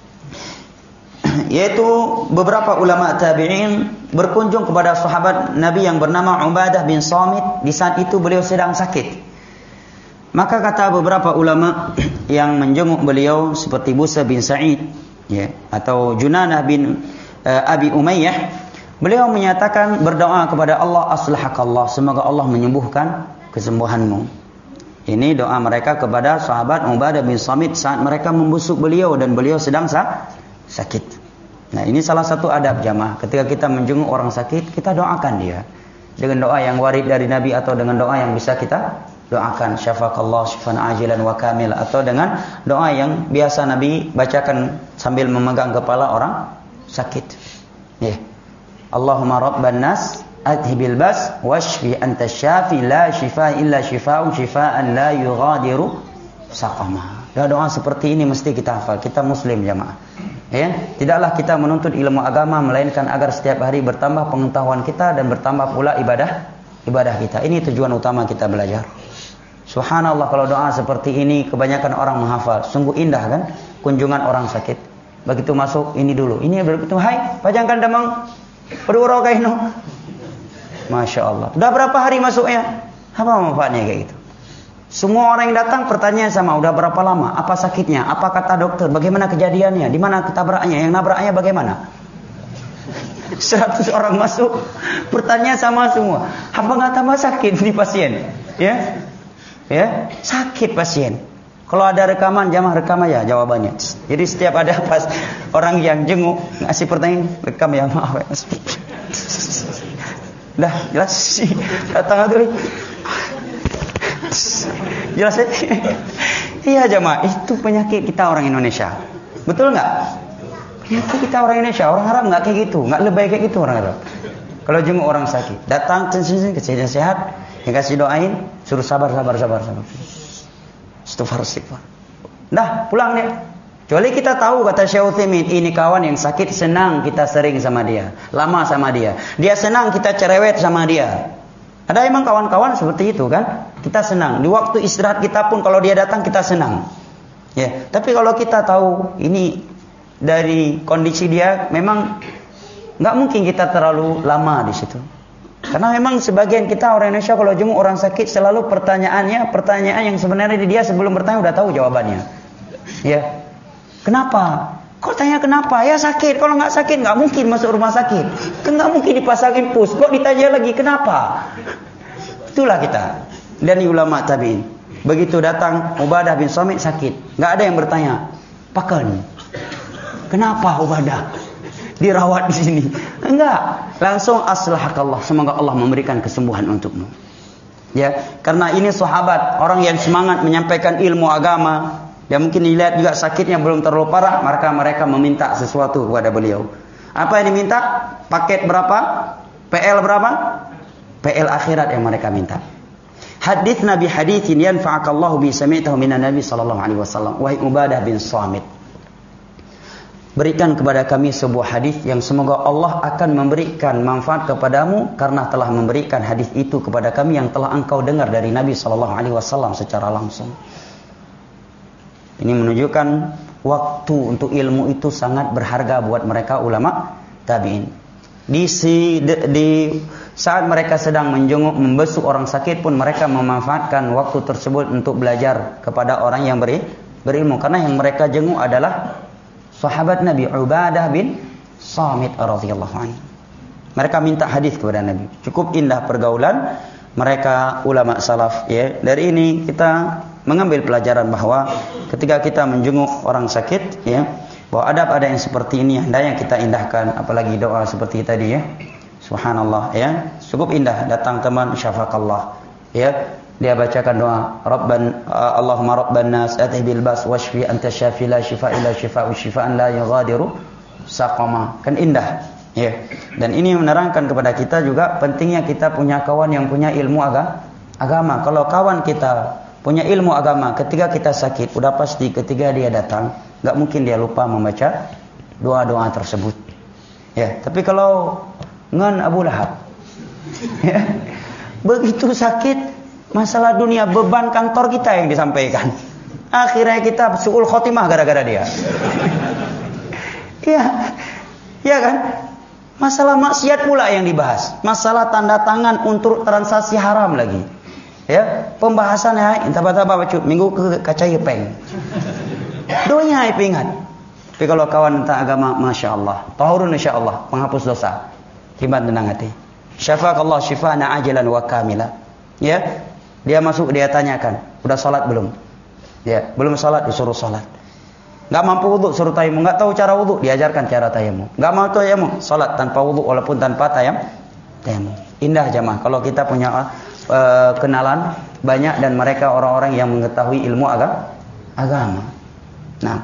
Yaitu beberapa ulama tabi'in berkunjung kepada sahabat Nabi yang bernama Ubadah bin Samit. Di saat itu beliau sedang sakit. Maka kata beberapa ulama yang menjenguk beliau seperti Musa bin Sa'id, ya, atau Junanah bin uh, Abi Umayyah, beliau menyatakan berdoa kepada Allah, aslahakallah, semoga Allah menyembuhkan kesembuhanmu. Ini doa mereka kepada sahabat Ubadah bin Samit saat mereka membusuk beliau dan beliau sedang sa- sakit. Nah, ini salah satu adab jamaah. Ketika kita menjenguk orang sakit, kita doakan dia dengan doa yang warid dari Nabi atau dengan doa yang bisa kita doakan syafakallah syifaan ajilan wa kamil, atau dengan doa yang biasa Nabi bacakan sambil memegang kepala orang sakit. Ya. Allahumma rabban nas adhibil bas washfi anta syafi la shifaa illa shifaa'u shifaa'an la yughadiru saqama. Doa-doa seperti ini mesti kita hafal. Kita muslim jamaah. Ya, tidaklah kita menuntut ilmu agama melainkan agar setiap hari bertambah pengetahuan kita dan bertambah pula ibadah ibadah kita. Ini tujuan utama kita belajar. Subhanallah, kalau doa seperti ini kebanyakan orang menghafal. Sungguh indah kan kunjungan orang sakit. Begitu masuk ini dulu. Ini begitu, hai, pajangkan damang berdua kainu. Masya Allah. Udah berapa hari masuknya? Apa manfaatnya kayak gitu? Semua orang yang datang pertanyaan sama, udah berapa lama? Apa sakitnya? Apa kata dokter? Bagaimana kejadiannya? Di mana ketabraknya? Yang nabraknya bagaimana? Seratus orang masuk, pertanyaan sama semua. Apa nggak tambah sakit nih pasien? Ya, ya, sakit pasien. Kalau ada rekaman, jamaah rekam aja jawabannya. Jadi setiap ada pas orang yang jenguk ngasih pertanyaan, rekam ya, maaf. Dah jelas sih, datang dulu. Jelas ya? Iya jamaah, itu penyakit kita orang Indonesia. Betul nggak? Penyakit kita orang Indonesia. Orang Arab nggak kayak gitu, nggak lebay kayak gitu orang Arab. Kalau jenguk orang sakit, datang sini kejadian sehat, dikasih doain, suruh sabar sabar sabar sabar. Istighfar istighfar. Dah pulang dia. Kecuali kita tahu, kata Syekh Utsaimin, ini kawan yang sakit, senang kita sering sama dia, lama sama dia. Dia senang kita cerewet sama dia. Ada emang kawan-kawan seperti itu kan? Kita senang. Di waktu istirahat kita pun kalau dia datang kita senang. Ya, tapi kalau kita tahu ini dari kondisi dia, memang nggak mungkin kita terlalu lama di situ. Karena memang sebagian kita orang Indonesia kalau jenguk orang sakit selalu pertanyaannya pertanyaan yang sebenarnya dia sebelum bertanya udah tahu jawabannya. Ya, kenapa? Kok tanya kenapa? Ya sakit. Kalau nggak sakit nggak mungkin masuk rumah sakit. Kan nggak mungkin dipasangin pus. Kok ditanya lagi kenapa? Itulah kita. Dan ulama tabi'in. Begitu datang Ubadah bin Samit sakit, nggak ada yang bertanya, pakan, kenapa Ubadah dirawat di sini? Enggak, langsung aslahakallah, semoga Allah memberikan kesembuhan untukmu. Ya, karena ini sahabat, orang yang semangat menyampaikan ilmu agama. Dan mungkin dilihat juga sakitnya belum terlalu parah, maka mereka meminta sesuatu kepada beliau. Apa yang diminta? Paket berapa? P L berapa? P L akhirat yang mereka minta. Hadits Nabi haditsin yanfa'akallahu bi sami'tahu minan Nabi sallallahu alaihi wasallam. Wahai Ubadah bin Samit, berikan kepada kami sebuah hadis yang semoga Allah akan memberikan manfaat kepadamu karena telah memberikan hadis itu kepada kami yang telah engkau dengar dari Nabi sallallahu alaihi wasallam secara langsung. Ini menunjukkan waktu untuk ilmu itu sangat berharga buat mereka ulama tabi'in. Di, si, di, di saat mereka sedang menjenguk, membesuk orang sakit pun mereka memanfaatkan waktu tersebut untuk belajar kepada orang yang beri, berilmu. Karena yang mereka jenguk adalah sahabat Nabi Ubadah bin Samit radhiyallahu anhu. Mereka minta hadis kepada Nabi. Cukup indah pergaulan mereka ulama salaf. Ya, dari ini kita mengambil pelajaran bahwa ketika kita menjenguk orang sakit, ya, bahwa adab ada yang seperti ini hendaknya kita indahkan, apalagi doa seperti tadi, ya. Subhanallah, ya. Cukup indah datang teman syafakallah, ya. Dia bacakan doa, Rabban uh, Allahumma rabban nas athibil bas washfi anta syafi la shifa illa shifa'u shifaan la yughadiru saqama. Kan indah, ya. Dan ini menerangkan kepada kita juga pentingnya kita punya kawan yang punya ilmu aga, agama. Kalau kawan kita punya ilmu agama, ketika kita sakit, udah pasti ketika dia datang, nggak mungkin dia lupa membaca doa-doa tersebut. Ya, tapi kalau ngan Abu Lahab, ya, begitu sakit, masalah dunia, beban kantor kita yang disampaikan. Akhirnya kita suul khotimah gara-gara dia. Iya, iya kan? Masalah maksiat pula yang dibahas, masalah tanda tangan untuk transaksi haram lagi. Ya, pembahasannya taba-taba baca minggu ke kaca yepeng. Doanya ingat. Tapi kalau kawan tentang agama, masya Allah, tahurun insya Allah, penghapus dosa, hibat tenang hati. Syafaqallah syifana ajilan wa kamila. Ya, dia masuk, dia tanyakan, udah salat belum? Ya, belum salat, disuruh salat. Enggak mampu wudu, suruh tayamum. Enggak tahu cara wudu, diajarkan cara tayamum. Enggak mau tayamum, salat tanpa wudu walaupun tanpa tayam. Tayamum. Indah jamaah kalau kita punya Uh, kenalan banyak dan mereka orang-orang yang mengetahui ilmu agama. agama. Nah,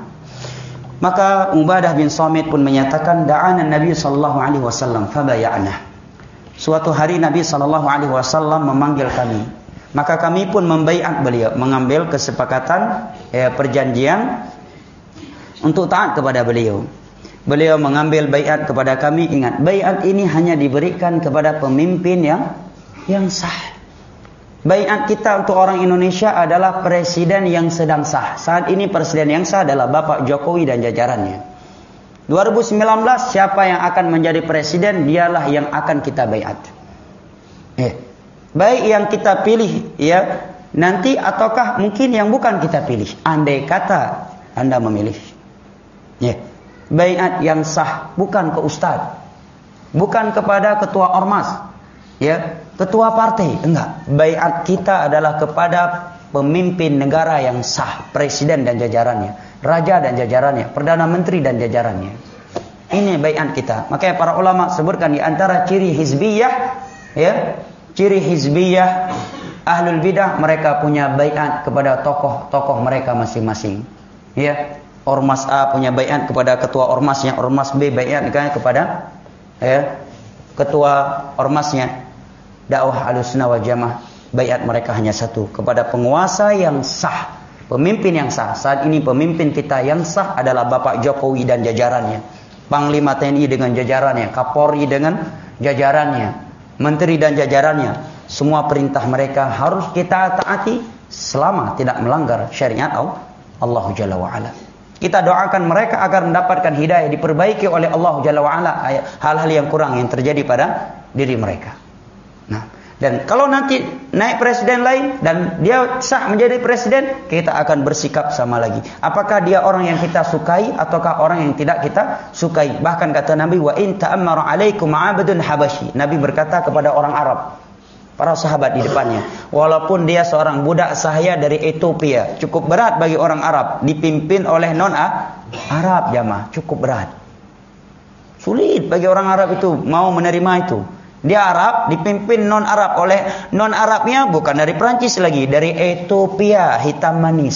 maka Ubadah bin Samit pun menyatakan, da'ana Nabi sallallahu alaihi wasallam fabaya'na. Suatu hari Nabi sallallahu alaihi wasallam memanggil kami, maka kami pun membaiat beliau, mengambil kesepakatan eh, perjanjian untuk taat kepada beliau. Beliau mengambil baiat kepada kami. Ingat, baiat ini hanya diberikan kepada pemimpin yang yang sah. Baiat kita untuk orang Indonesia adalah presiden yang sedang sah. Saat ini presiden yang sah adalah Bapak Jokowi dan jajarannya. dua ribu sembilan belas siapa yang akan menjadi presiden, dialah yang akan kita baiat. Eh, baik yang kita pilih ya nanti ataukah mungkin yang bukan kita pilih. Andai kata Anda memilih. Ya. Baiat yang sah bukan ke ustaz, bukan kepada ketua ormas, ya, ketua partai, enggak. Baiat kita adalah kepada pemimpin negara yang sah, presiden dan jajarannya, raja dan jajarannya, perdana menteri dan jajarannya. Ini baiat kita. Makanya para ulama sebutkan di antara ciri hizbiyah, ya, ciri hizbiyah ahlul bidah, mereka punya baiat kepada tokoh-tokoh mereka masing-masing. Ya, ormas A punya baiat kepada ketua ormasnya, ormas B baiat kepada ya, ketua ormasnya. Dakwah Ahlussunnah wal Jamaah baiat mereka hanya satu, kepada penguasa yang sah, pemimpin yang sah. Saat ini pemimpin kita yang sah adalah Bapak Jokowi dan jajarannya, Panglima T N I dengan jajarannya, Kapolri dengan jajarannya, menteri dan jajarannya. Semua perintah mereka harus kita taati selama tidak melanggar syariat Allah Jalla wa Ala. Kita doakan mereka agar mendapatkan hidayah, diperbaiki oleh Allah Jalla wa Ala hal-hal yang kurang yang terjadi pada diri mereka. Nah, dan kalau nanti naik presiden lain dan dia sah menjadi presiden, kita akan bersikap sama lagi. Apakah dia orang yang kita sukai ataukah orang yang tidak kita sukai? Bahkan kata Nabi, wa in ta'ammara 'alaikum 'abdun habasyi. Nabi berkata kepada orang Arab, para sahabat di depannya, walaupun dia seorang budak sahaya dari Ethiopia, cukup berat bagi orang Arab, dipimpin oleh non Arab jamaah, cukup berat. Sulit bagi orang Arab itu mau menerima itu. Dia Arab, dipimpin non Arab oleh non Arabnya bukan dari Perancis lagi, dari Ethiopia, hitam manis.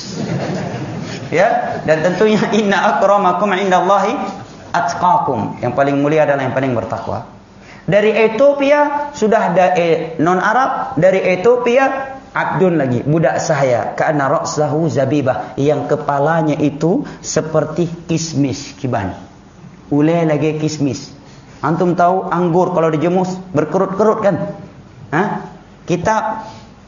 Ya, dan tentunya inna akramakum indallahi atqakum. Yang paling mulia adalah yang paling bertakwa. Dari Ethiopia sudah ada eh, non Arab, dari Ethiopia abdun lagi, budak sahaya, ka'anna ra'sahu zabibah, yang kepalanya itu seperti kismis kiban. Ulai lagi kismis. Antum tahu anggur kalau dijemur berkerut-kerut kan? Hah? Kita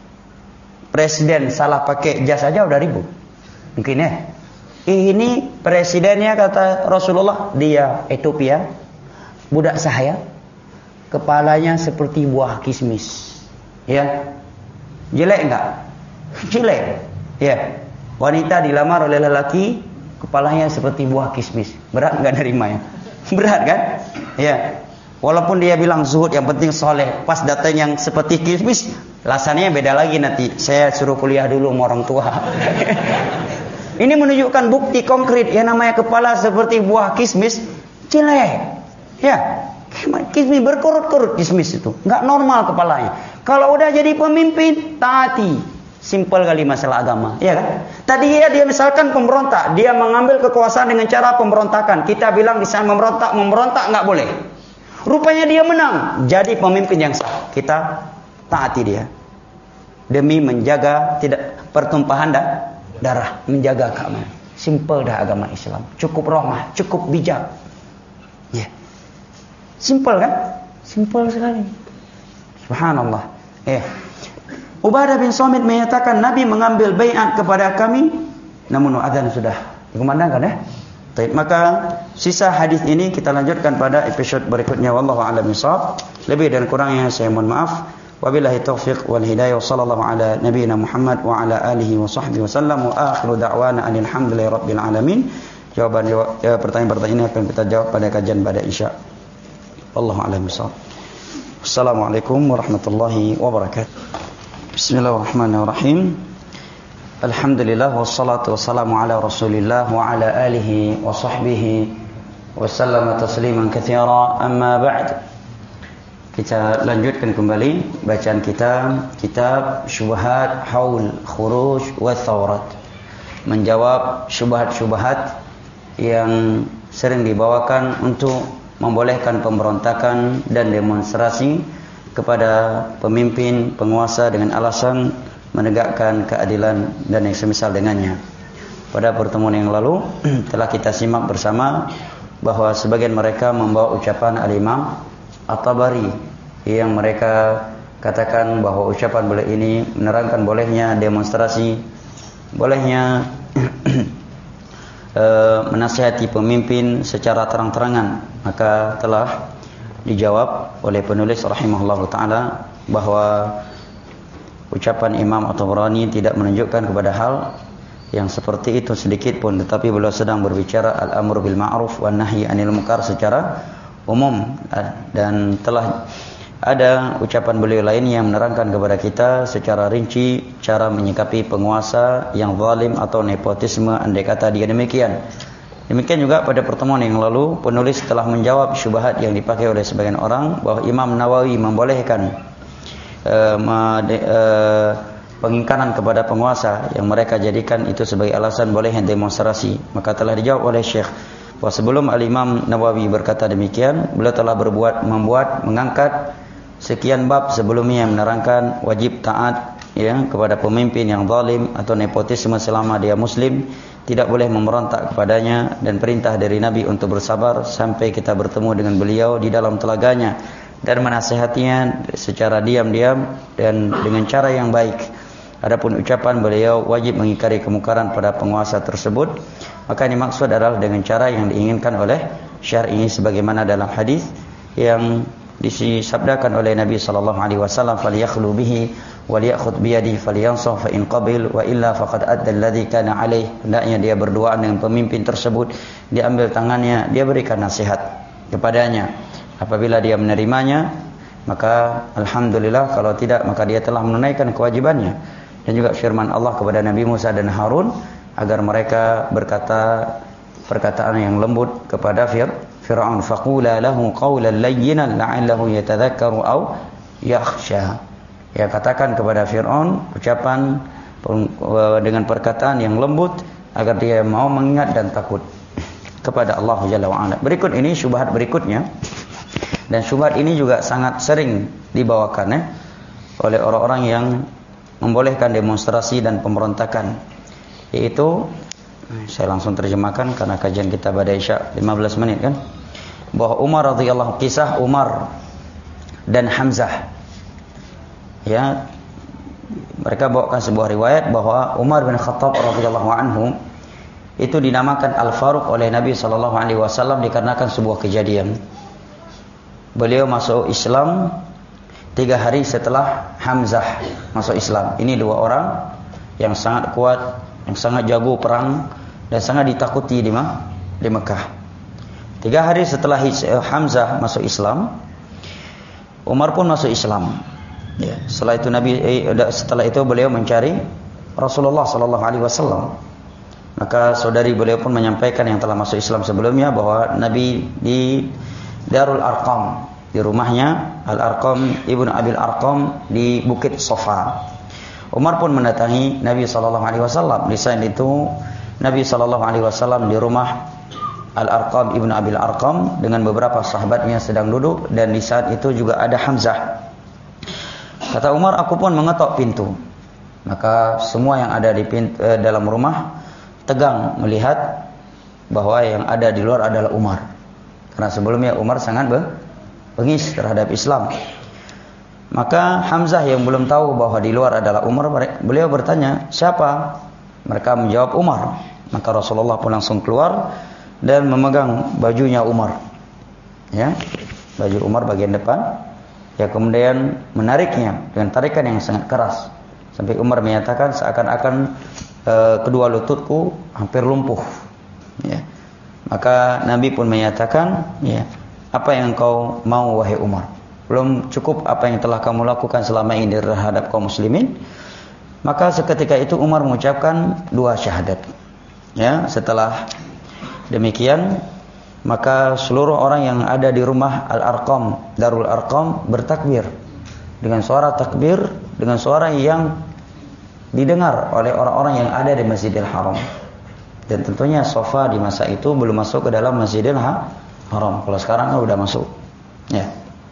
presiden salah pakai jas saja udah ribut. Mungkin ya. Ini presidennya kata Rasulullah, dia Ethiopia, budak sahaya, kepalanya seperti buah kismis. Ya. Jelek enggak? Jelek. Ya. Wanita dilamar oleh lelaki, kepalanya seperti buah kismis. Berat enggak nerimanya? Berat kan? Ya. Walaupun dia bilang zuhud, yang penting soleh, pas datang yang seperti kismis, lasannya beda lagi nanti. Saya suruh kuliah dulu sama orang tua. Ini menunjukkan bukti konkret yang namanya kepala seperti buah kismis, jelek. Ya. Kismis berkurut-kurut, kismis itu nggak normal kepalanya. Kalau udah jadi pemimpin, taati. Simpel kali masalah agama, ya kan? Tadi ya dia misalkan pemberontak, dia mengambil kekuasaan dengan cara pemberontakan. Kita bilang di sana memberontak, memberontak nggak boleh. Rupanya dia menang, jadi pemimpin yang sah. Kita taati dia demi menjaga tidak pertumpahan darah, menjaga keamanan. Simpel dah agama Islam, cukup rahmah, cukup bijak. Ya. Yeah. Simpel kan? Simpel sekali. Subhanallah. Eh. Ubadah bin Samit menyatakan Nabi mengambil baiat kepada kami, namun azan sudah dikumandangkan ya. Baik, maka sisa hadis ini kita lanjutkan pada episode berikutnya. Wallahu a'lam bishawab. Lebih dan kurangnya saya mohon maaf. Wabillahi taufiq wal hidayah. Sallallahu ala nabiyyina Muhammad wa ala alihi wa sahbihi wasallam. Wa akhiru da'wana alhamdulillahi rabbil alamin. Jawaban jawab, ya, pertanyaan-pertanyaan ini akan kita jawab pada kajian pada Isya. Wallahu a'lam bishawab. Assalamualaikum warahmatullahi wabarakatuh. Bismillahirrahmanirrahim. Alhamdulillah wassalatu wassalamu ala Rasulillah wa ala alihi wa sahbihi wa sallama tasliman katsira. Amma ba'd. Kita lanjutkan kembali bacaan kita kitab Syubhat Haul Khuruj wa Thawrat, menjawab syubhat-syubhat yang sering dibawakan untuk membolehkan pemberontakan dan demonstrasi kepada pemimpin penguasa dengan alasan menegakkan keadilan dan yang semisal dengannya. Pada pertemuan yang lalu telah kita simak bersama bahwa sebagian mereka membawa ucapan Al-Imam At-Tabari yang mereka katakan bahwa ucapan beliau ini menerangkan bolehnya demonstrasi, bolehnya e, menasihati pemimpin secara terang-terangan. Maka telah dijawab oleh penulis rahimahullah ta'ala bahwa ucapan Imam At-Tabarani tidak menunjukkan kepada hal yang seperti itu sedikit pun, tetapi beliau sedang berbicara al-amru bil ma'ruf wan nahyi 'anil munkar secara umum, dan telah ada ucapan beliau lain yang menerangkan kepada kita secara rinci cara menyikapi penguasa yang zalim atau nepotisme andai kata dia demikian. Demikian juga pada pertemuan yang lalu penulis telah menjawab syubhat yang dipakai oleh sebagian orang bahwa Imam Nawawi membolehkan uh, uh, pengingkaran kepada penguasa yang mereka jadikan itu sebagai alasan bolehnya demonstrasi. Maka telah dijawab oleh Syekh bahwa sebelum Al-Imam Nawawi berkata demikian, beliau telah berbuat membuat mengangkat sekian bab sebelumnya yang menerangkan wajib taat ya kepada pemimpin yang zalim atau nepotisme selama dia muslim, tidak boleh memberontak kepadanya, dan perintah dari Nabi untuk bersabar sampai kita bertemu dengan beliau di dalam telaganya dan menasihatinya secara diam-diam dan dengan cara yang baik. Adapun ucapan beliau wajib mengingkari kemungkaran pada penguasa tersebut, maka ini maksud adalah dengan cara yang diinginkan oleh syar'i sebagaimana dalam hadis yang disabdakan oleh Nabi sallallahu alaihi wasallam, falyakhlu bihi walyakhudh bi yadihi falyansah fa in qabil wa illa faqad adda alladhi kana alaih. Hendaknya dia berduaan dengan pemimpin tersebut, dia ambil tangannya, dia berikan nasihat kepadanya. Apabila dia menerimanya, maka alhamdulillah, kalau tidak maka dia telah menunaikan kewajibannya. Dan juga firman Allah kepada Nabi Musa dan Harun agar mereka berkata perkataan yang lembut kepada Fir Fir'aun, faqula lahu qawlan layyinan la'allahu yatadhakkaru aw yakhsha. Ya, katakan kepada Fir'aun ucapan dengan perkataan yang lembut agar dia mau mengingat dan takut kepada Allah Jalla wa Ala. Berikut ini syubhat berikutnya, dan syubhat ini juga sangat sering dibawakan ya, oleh orang-orang yang membolehkan demonstrasi dan pemberontakan, yaitu saya langsung terjemahkan karena kajian kita pada Isya lima belas menit kan, bahwa Umar radhiyallahu, kisah Umar dan Hamzah ya, mereka bawakan sebuah riwayat bahwa Umar bin Khattab radhiyallahu anhu itu dinamakan Al-Faruq oleh Nabi sallallahu alaihi wasallam dikarenakan sebuah kejadian. Beliau masuk Islam tiga hari setelah Hamzah masuk Islam. Ini dua orang yang sangat kuat, yang sangat jago perang dan sangat ditakuti di, di Mekah. Tiga hari setelah Hamzah masuk Islam, Umar pun masuk Islam. Ya, setelah itu Nabi, eh, setelah itu beliau mencari Rasulullah Sallallahu Alaihi Wasallam. Maka saudari beliau pun menyampaikan yang telah masuk Islam sebelumnya bahwa Nabi di Darul Arqam, di rumahnya Al-Arqam Ibnu Abil Arqam di Bukit Sofa. Umar pun mendatangi Nabi sallallahu alaihi wasallam. Di saat itu Nabi sallallahu alaihi wasallam di rumah Al-Arqam Ibnu Abil Arqam dengan beberapa sahabatnya sedang duduk, dan di saat itu juga ada Hamzah. Kata Umar, aku pun mengetok pintu. Maka semua yang ada di pintu, eh, dalam rumah tegang melihat bahwa yang ada di luar adalah Umar. Karena sebelumnya Umar sangat bengis terhadap Islam. Maka Hamzah yang belum tahu bahwa di luar adalah Umar, beliau bertanya, siapa? Mereka menjawab Umar. Maka Rasulullah pun langsung keluar dan memegang bajunya Umar, ya, baju Umar bagian depan, ya, kemudian menariknya dengan tarikan yang sangat keras sampai Umar menyatakan seakan-akan e, kedua lututku hampir lumpuh, ya. Maka Nabi pun menyatakan, ya, apa yang kau mau wahai Umar? Belum cukup apa yang telah kamu lakukan selama ini terhadap kaum muslimin? Maka seketika itu Umar mengucapkan dua syahadat. Ya, setelah demikian maka seluruh orang yang ada di rumah Al-Arqam, Darul Arqam bertakbir dengan suara takbir, dengan suara yang didengar oleh orang-orang yang ada di Masjidil Haram. Dan tentunya sofa di masa itu belum masuk ke dalam Masjidil Haram. Kalau sekarang kan udah masuk. Ya.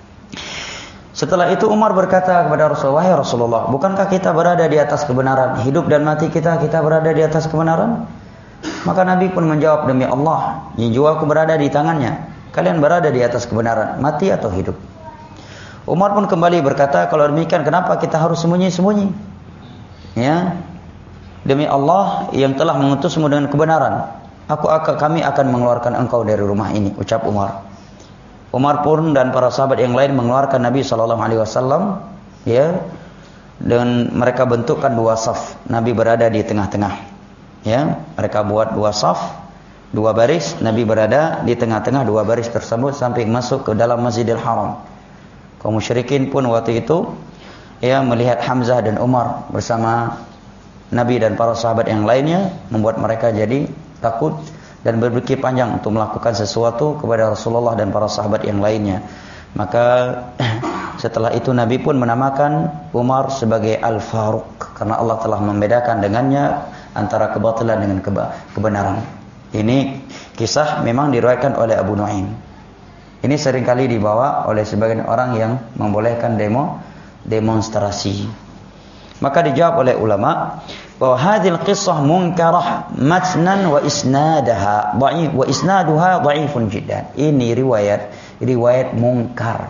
Setelah itu Umar berkata kepada Rasulullah, "Wahai Rasulullah, bukankah kita berada di atas kebenaran? Hidup dan mati kita, kita berada di atas kebenaran?" Maka Nabi pun menjawab, "Demi Allah, jiwaku berada di tangannya. Kalian berada di atas kebenaran, mati atau hidup." Umar pun kembali berkata, "Kalau demikian kenapa kita harus sembunyi-sembunyi? Ya. Demi Allah yang telah mengutusmu dengan kebenaran, aku akan kami akan mengeluarkan engkau dari rumah ini," ucap Umar. Umar pun dan para sahabat yang lain mengeluarkan Nabi sallallahu alaihi wasallam, ya. Dan mereka bentukkan dua saf. Nabi berada di tengah-tengah. Ya, mereka buat dua saf, dua baris, Nabi berada di tengah-tengah dua baris tersebut sampai masuk ke dalam Masjidil Haram. Kaum musyrikin pun waktu itu ya melihat Hamzah dan Umar bersama Nabi dan para sahabat yang lainnya, membuat mereka jadi takut dan berpikir panjang untuk melakukan sesuatu kepada Rasulullah dan para sahabat yang lainnya. Maka setelah itu Nabi pun menamakan Umar sebagai Al-Faruq, karena Allah telah membedakan dengannya antara kebatilan dengan kebenaran. Ini kisah memang diriwayatkan oleh Abu Nuaim. Ini seringkali dibawa oleh sebagian orang yang membolehkan demo demonstrasi. Maka dijawab oleh ulama bahwa hadhil qissah munkarah matnan wa isnadaha dhaif wa isnaduha dhaifun jiddan. Ini riwayat riwayat mungkar.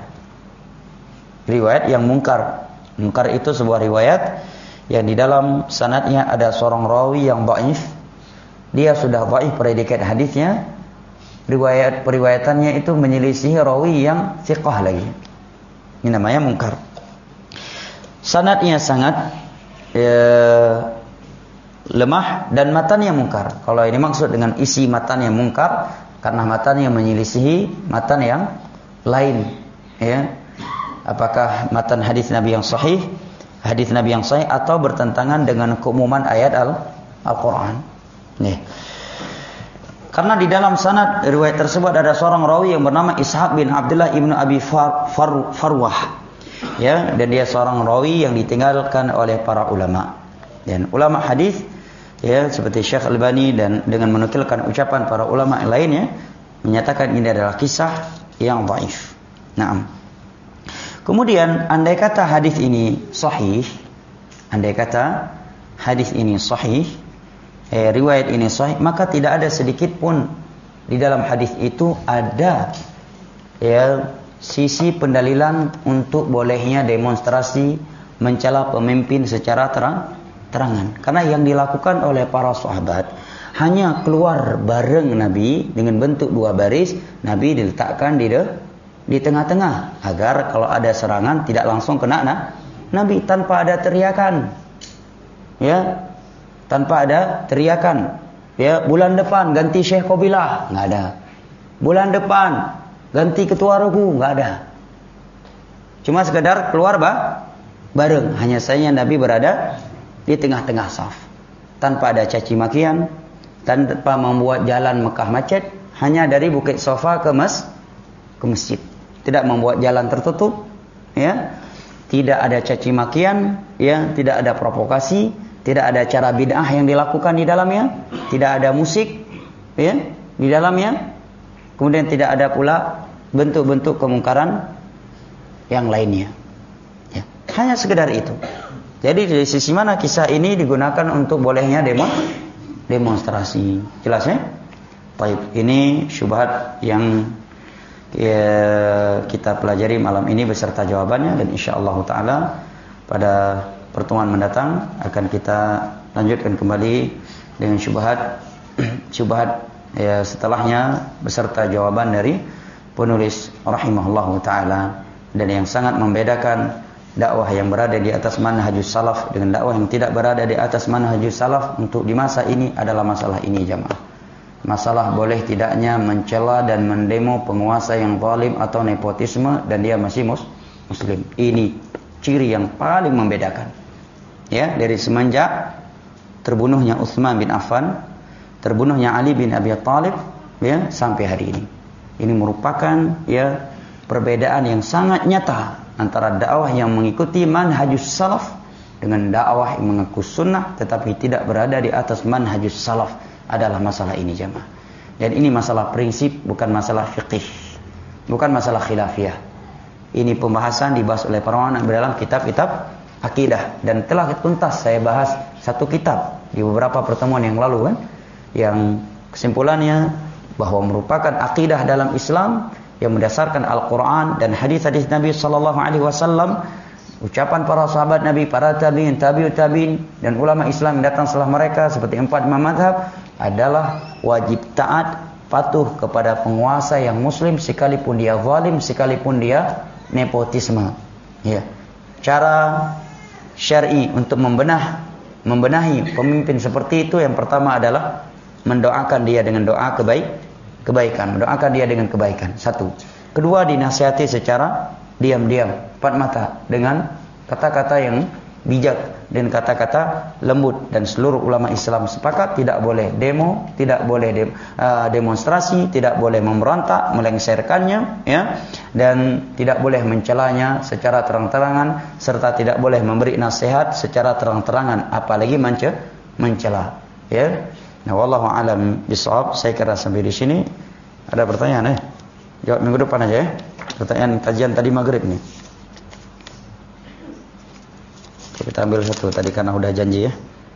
Riwayat yang mungkar. Mungkar itu sebuah riwayat yang di dalam sanadnya ada seorang rawi yang dhaif. Dia sudah dhaif predikat hadisnya. Riwayat periwayatannya itu menyelisihi rawi yang thiqah lagi. Ini namanya mungkar. Sanadnya sangat ya, lemah dan matannya mungkar. Kalau ini maksud dengan isi matannya mungkar karena matannya menyelisihi matan yang lain, ya. Apakah matan hadis Nabi yang sahih, hadis Nabi yang sahih, atau bertentangan dengan keumuman ayat Al-Qur'an. Nih. Karena di dalam sanad riwayat tersebut ada seorang rawi yang bernama Ishaq bin Abdullah ibnu Abi Far, Far, Farwah. Ya, dan dia seorang rawi yang ditinggalkan oleh para ulama. Dan ulama hadis ya seperti Syekh Albani dan dengan menukilkan ucapan para ulama yang lainnya menyatakan ini adalah kisah yang dhaif. Naam. Kemudian andai kata hadis ini sahih, andai kata hadis ini sahih, eh, riwayat ini sahih, maka tidak ada sedikit pun di dalam hadis itu ada ya sisi pendalilan untuk bolehnya demonstrasi mencela pemimpin secara terang terangan. Karena yang dilakukan oleh para sahabat hanya keluar bareng Nabi dengan bentuk dua baris, Nabi diletakkan di de, di tengah-tengah agar kalau ada serangan tidak langsung kena nah, Nabi, tanpa ada teriakan. Ya, tanpa ada teriakan. Ya, bulan depan ganti Syekh Qabilah, enggak ada. Bulan depan ganti ketua ruku, enggak ada. Cuma sekedar keluar bah, bareng. Hanya saja Nabi berada di tengah-tengah saf, tanpa ada caci makian, tanpa membuat jalan Mekah macet, hanya dari Bukit Sofa ke mas ke masjid. Tidak membuat jalan tertutup, ya. Tidak ada caci makian, ya, tidak ada provokasi, tidak ada cara bid'ah yang dilakukan di dalamnya, tidak ada musik, ya, di dalamnya. Kemudian tidak ada pula bentuk-bentuk kemungkaran yang lainnya. Ya, hanya sekedar itu. Jadi dari sisi mana kisah ini digunakan untuk bolehnya demo demonstrasi? Jelas ya? Baik, ini syubhat yang ya, kita pelajari malam ini beserta jawabannya, dan insyaallah taala pada pertemuan mendatang akan kita lanjutkan kembali dengan syubhat syubhat ya setelahnya beserta jawaban dari penulis rahimahullahu taala, dan yang sangat membedakan dakwah yang berada di atas manhajus salaf dengan dakwah yang tidak berada di atas manhajus salaf untuk di masa ini adalah masalah ini jamaah. Masalah boleh tidaknya mencela dan mendemo penguasa yang zalim atau nepotisme dan dia masih mus muslim. Ini ciri yang paling membedakan. Ya, dari semenjak terbunuhnya Utsman bin Affan, terbunuhnya Ali bin Abi Thalib, ya, sampai hari ini. Ini merupakan ya perbedaan yang sangat nyata antara dakwah yang mengikuti manhajus salaf dengan dakwah yang mengaku sunnah tetapi tidak berada di atas manhajus salaf adalah masalah ini jemaah. Dan ini masalah prinsip, bukan masalah fiqih, bukan masalah khilafiyah. Ini pembahasan dibahas oleh para ulama dalam kitab-kitab akidah, dan telah tuntas saya bahas satu kitab di beberapa pertemuan yang lalu kan, yang kesimpulannya bahwa merupakan akidah dalam Islam yang berdasarkan Al-Quran dan hadis-hadis Nabi Sallallahu Alaihi Wasallam, ucapan para sahabat Nabi, para tabiin, tabiut tabiin, dan ulama Islam yang datang setelah mereka seperti empat imam mazhab, adalah wajib taat patuh kepada penguasa yang muslim sekalipun dia zalim, sekalipun dia nepotisme. Ya. Cara syar'i untuk membenah membenahi pemimpin seperti itu, yang pertama adalah mendoakan dia dengan doa kebaik kebaikan, mendoakan dia dengan kebaikan. Satu. Kedua, dinasihati secara diam-diam, empat mata, dengan kata-kata yang bijak dan kata-kata lembut. Dan seluruh ulama Islam sepakat tidak boleh demo, tidak boleh de, uh, demonstrasi, tidak boleh memberontak, melengsarkannya, ya, dan tidak boleh mencelanya secara terang-terangan, serta tidak boleh memberi nasihat secara terang-terangan, apalagi mence mencela. Ya. Nah, wallahu alam bisawab. Saya kira sampai di sini. Ada pertanyaan eh? Jawab minggu depan aja ya. Pertanyaan kajian tadi maghrib nih. Kita ambil satu tadi karena udah janji ya.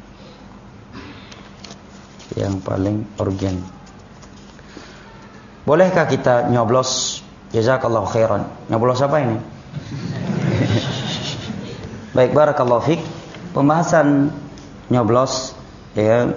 Yang paling urgen. Bolehkah kita nyoblos? Jazakallahu khairan. Nyoblos apa ini? Baik, barakallahu fik. Pembahasan nyoblos ya,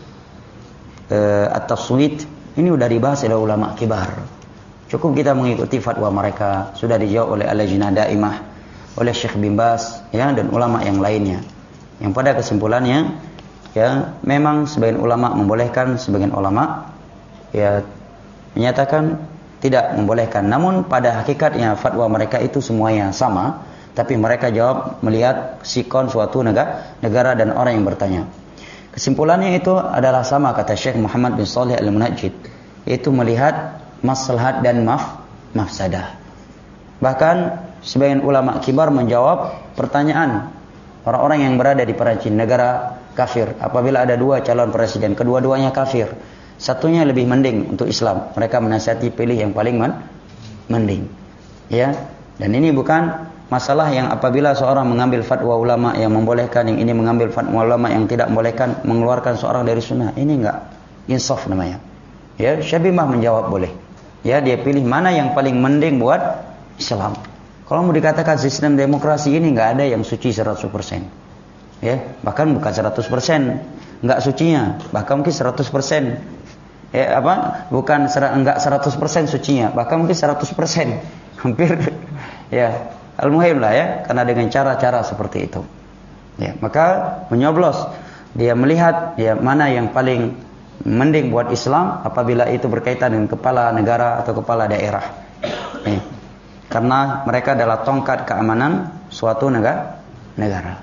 Uh, at-taswit ini sudah dibahas oleh ulama kibar. Cukup kita mengikuti fatwa mereka, sudah dijawab oleh Al-Lajnah Daimah, oleh Syekh bin Baz ya, dan ulama yang lainnya. Yang pada kesimpulannya ya, memang sebagian ulama membolehkan, sebagian ulama ya menyatakan tidak membolehkan. Namun pada hakikatnya fatwa mereka itu semuanya sama, tapi mereka jawab melihat sikon suatu negara, negara dan orang yang bertanya. Kesimpulannya itu adalah sama, kata Syekh Muhammad bin Shalih Al-Munajjid, yaitu melihat maslahat dan maf, mafsadah. Bahkan sebagian ulama kibar menjawab pertanyaan orang-orang yang berada di perajin negara kafir. Apabila ada dua calon presiden, kedua-duanya kafir, satunya lebih mending untuk Islam, mereka menasihati pilih yang paling mending. Ya, dan ini bukan masalah yang apabila seorang mengambil fatwa ulama yang membolehkan, yang ini mengambil fatwa ulama yang tidak membolehkan, mengeluarkan seorang dari sunnah. Ini enggak insaf namanya. Ya, Syabimah menjawab boleh. Ya, dia pilih mana yang paling mending buat Islam. Kalau mau dikatakan sistem demokrasi ini enggak ada yang suci seratus persen. Ya, bahkan bukan seratus persen enggak sucinya, bahkan mungkin seratus persen. Ya, apa? Bukan enggak seratus persen sucinya, bahkan mungkin seratus persen. Hampir ya. Al-muhim lah ya, karena dengan cara-cara seperti itu. Ya, maka menyoblos, dia melihat ya mana yang paling mending buat Islam apabila itu berkaitan dengan kepala negara atau kepala daerah. Ya. Karena mereka adalah tongkat keamanan suatu negara. negara.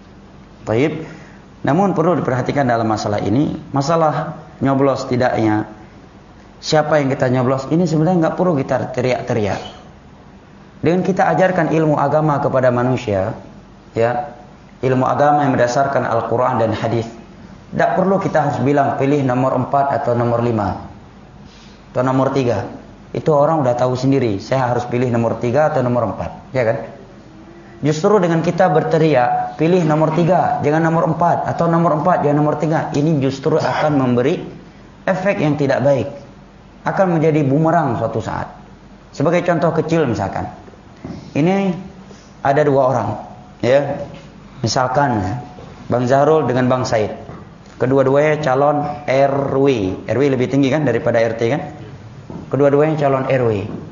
Baik. Namun perlu diperhatikan dalam masalah ini, masalah nyoblos tidaknya, siapa yang kita nyoblos ini sebenarnya nggak perlu kita teriak-teriak. Dengan kita ajarkan ilmu agama kepada manusia, ya, ilmu agama yang berdasarkan Al-Quran dan hadis, tidak perlu kita harus bilang pilih nomor empat atau nomor lima atau nomor tiga. Itu orang udah tahu sendiri, saya harus pilih nomor tiga atau nomor empat, ya kan? Justru dengan kita berteriak pilih nomor tiga, jangan nomor empat, atau nomor empat jangan nomor tiga, ini justru akan memberi efek yang tidak baik, akan menjadi bumerang suatu saat. Sebagai contoh kecil misalkan, ini ada dua orang, ya. Misalkan Bang Zahrul dengan Bang Said. Kedua-duanya calon R W. R W lebih tinggi kan daripada R T kan? Kedua-duanya calon R W.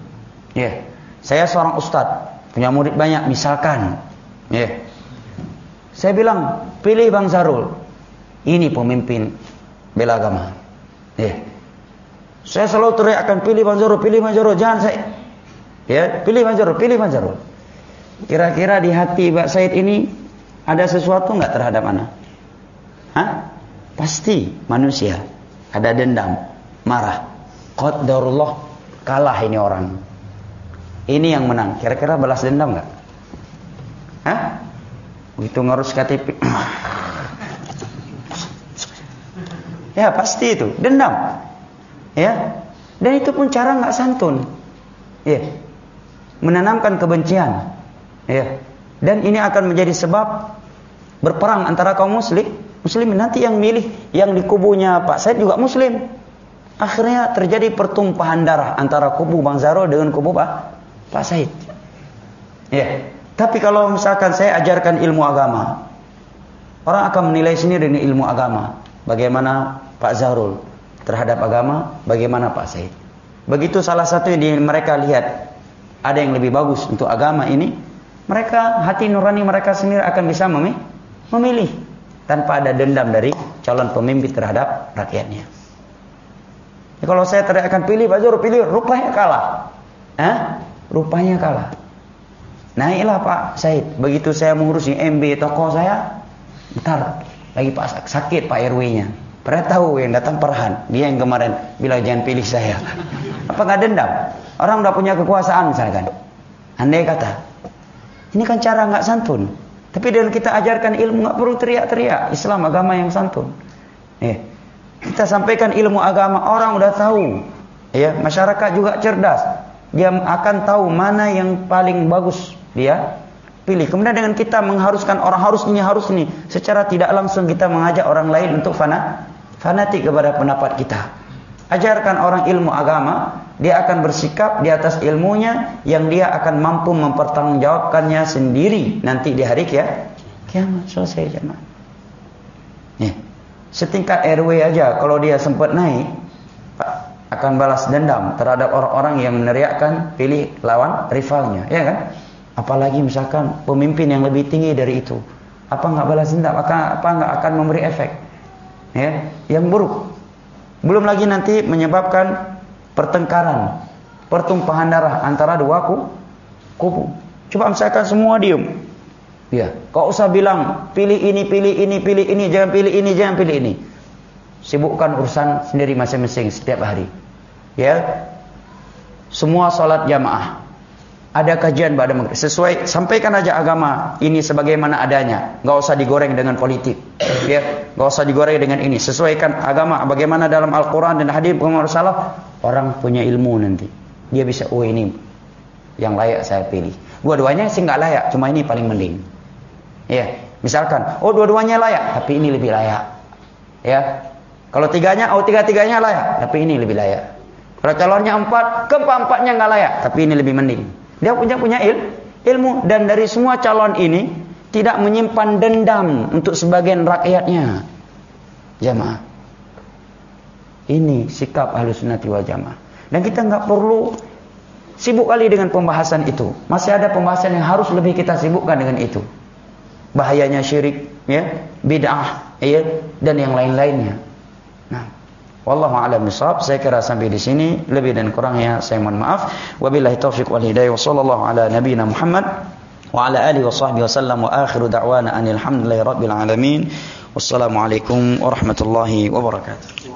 Ya. Saya seorang ustadz, punya murid banyak misalkan. Ya. Saya bilang, pilih Bang Zahrul. Ini pemimpin bela agama. Ya. Saya selalu teriakkan pilih Bang Zahrul, pilih Bang Zahrul, jangan saya. Ya, pilih Bang Zahrul, pilih Bang Zahrul. Kira-kira di hati Pak Said ini ada sesuatu enggak terhadap anak? Hah? Pasti manusia ada dendam, marah. Qadarullah, kalah ini orang. Ini yang menang. Kira-kira balas dendam nggak? Hah? Begitu ngurus K T P. Ya pasti itu dendam. Ya. Dan itu pun cara nggak santun. Ya. Menanamkan kebencian. Ya. Dan ini akan menjadi sebab berperang antara kaum muslim, muslimin. Nanti yang milih yang di kubunya Pak Said juga muslim. Akhirnya terjadi pertumpahan darah antara kubu Bang Zarul dengan kubu Pak Pak Said. Ya. Tapi kalau misalkan saya ajarkan ilmu agama, orang akan menilai sendiri dengan ilmu agama. Bagaimana Pak Zarul terhadap agama, bagaimana Pak Said. Begitu salah satu yang mereka lihat ada yang lebih bagus untuk agama ini, mereka hati nurani mereka sendiri akan bisa memilih. Memilih tanpa ada dendam dari calon pemimpin terhadap rakyatnya. Ya, kalau saya teriakan pilih Pak Zul, pilih, rupanya kalah. Hah? Rupanya kalah. Naiklah Pak Said. Begitu saya mengurusi M B toko saya, bentar lagi Pak sakit Pak R W-nya. Pernah tahu yang datang Perhan, dia yang kemarin bilang jangan pilih saya. Apa nggak dendam? Orang udah punya kekuasaan misalkan. Andai kata, ini kan cara nggak santun. Tapi dengan kita ajarkan ilmu nggak perlu teriak-teriak. Islam agama yang santun. Eh, kita sampaikan ilmu agama, orang udah tahu. Ya, masyarakat juga cerdas. Dia akan tahu mana yang paling bagus dia pilih. Kemudian dengan kita mengharuskan orang harus ini harus ini, secara tidak langsung kita mengajak orang lain untuk fana, fanatik kepada pendapat kita. Ajarkan orang ilmu agama, dia akan bersikap di atas ilmunya yang dia akan mampu mempertanggungjawabkannya sendiri nanti di hari kia, kiamat. Selesai jemaah. Ya. Setingkat R W aja kalau dia sempat naik akan balas dendam terhadap orang-orang yang meneriakkan pilih lawan rivalnya, ya kan? Apalagi misalkan pemimpin yang lebih tinggi dari itu, apa nggak balas dendam? Apa apa nggak akan memberi efek, ya, yang buruk? Belum lagi nanti menyebabkan pertengkaran, pertumpahan darah antara dua kubu. Coba misalkan semua diem, ya, kau usah bilang pilih ini, pilih ini, pilih ini, jangan pilih ini, jangan pilih ini. Sibukkan urusan sendiri masing-masing setiap hari. Ya, semua sholat jamaah. Ada kajian pada maghrib. Sesuai, sampaikan aja agama ini sebagaimana adanya. Gak usah digoreng dengan politik. Ya, gak usah digoreng dengan ini. Sesuaikan agama bagaimana dalam Al-Quran dan hadis Muhammad Rasulullah. Orang punya ilmu nanti. Dia bisa, oh ini yang layak saya pilih. Dua-duanya sih nggak layak, cuma ini paling mending. Ya, misalkan, oh dua-duanya layak, tapi ini lebih layak. Ya, kalau tiganya, oh tiga-tiganya layak, tapi ini lebih layak. Kalau calonnya empat, keempat-empatnya nggak layak, tapi ini lebih mending. Dia punya punya il, ilmu, dan dari semua calon ini tidak menyimpan dendam untuk sebagian rakyatnya. Jamaah, ini sikap Ahlussunnah wal Jamaah. Dan kita nggak perlu sibuk kali dengan pembahasan itu. Masih ada pembahasan yang harus lebih kita sibukkan dengan itu. Bahayanya syirik, ya, bid'ah, ya, dan yang lain-lainnya. Nah, wallahu a'lam bishawab. Saya kira sampai di sini, lebih dan kurangnya saya mohon maaf. Wabillahi taufiq wal hidayah. Wassallallahu ala nabiyyina Muhammad wa ala alihi washabbihi wasallam. Wa akhiru da'wana anil hamdulillahi rabbil alamin. Wassalamualaikum warahmatullahi wabarakatuh.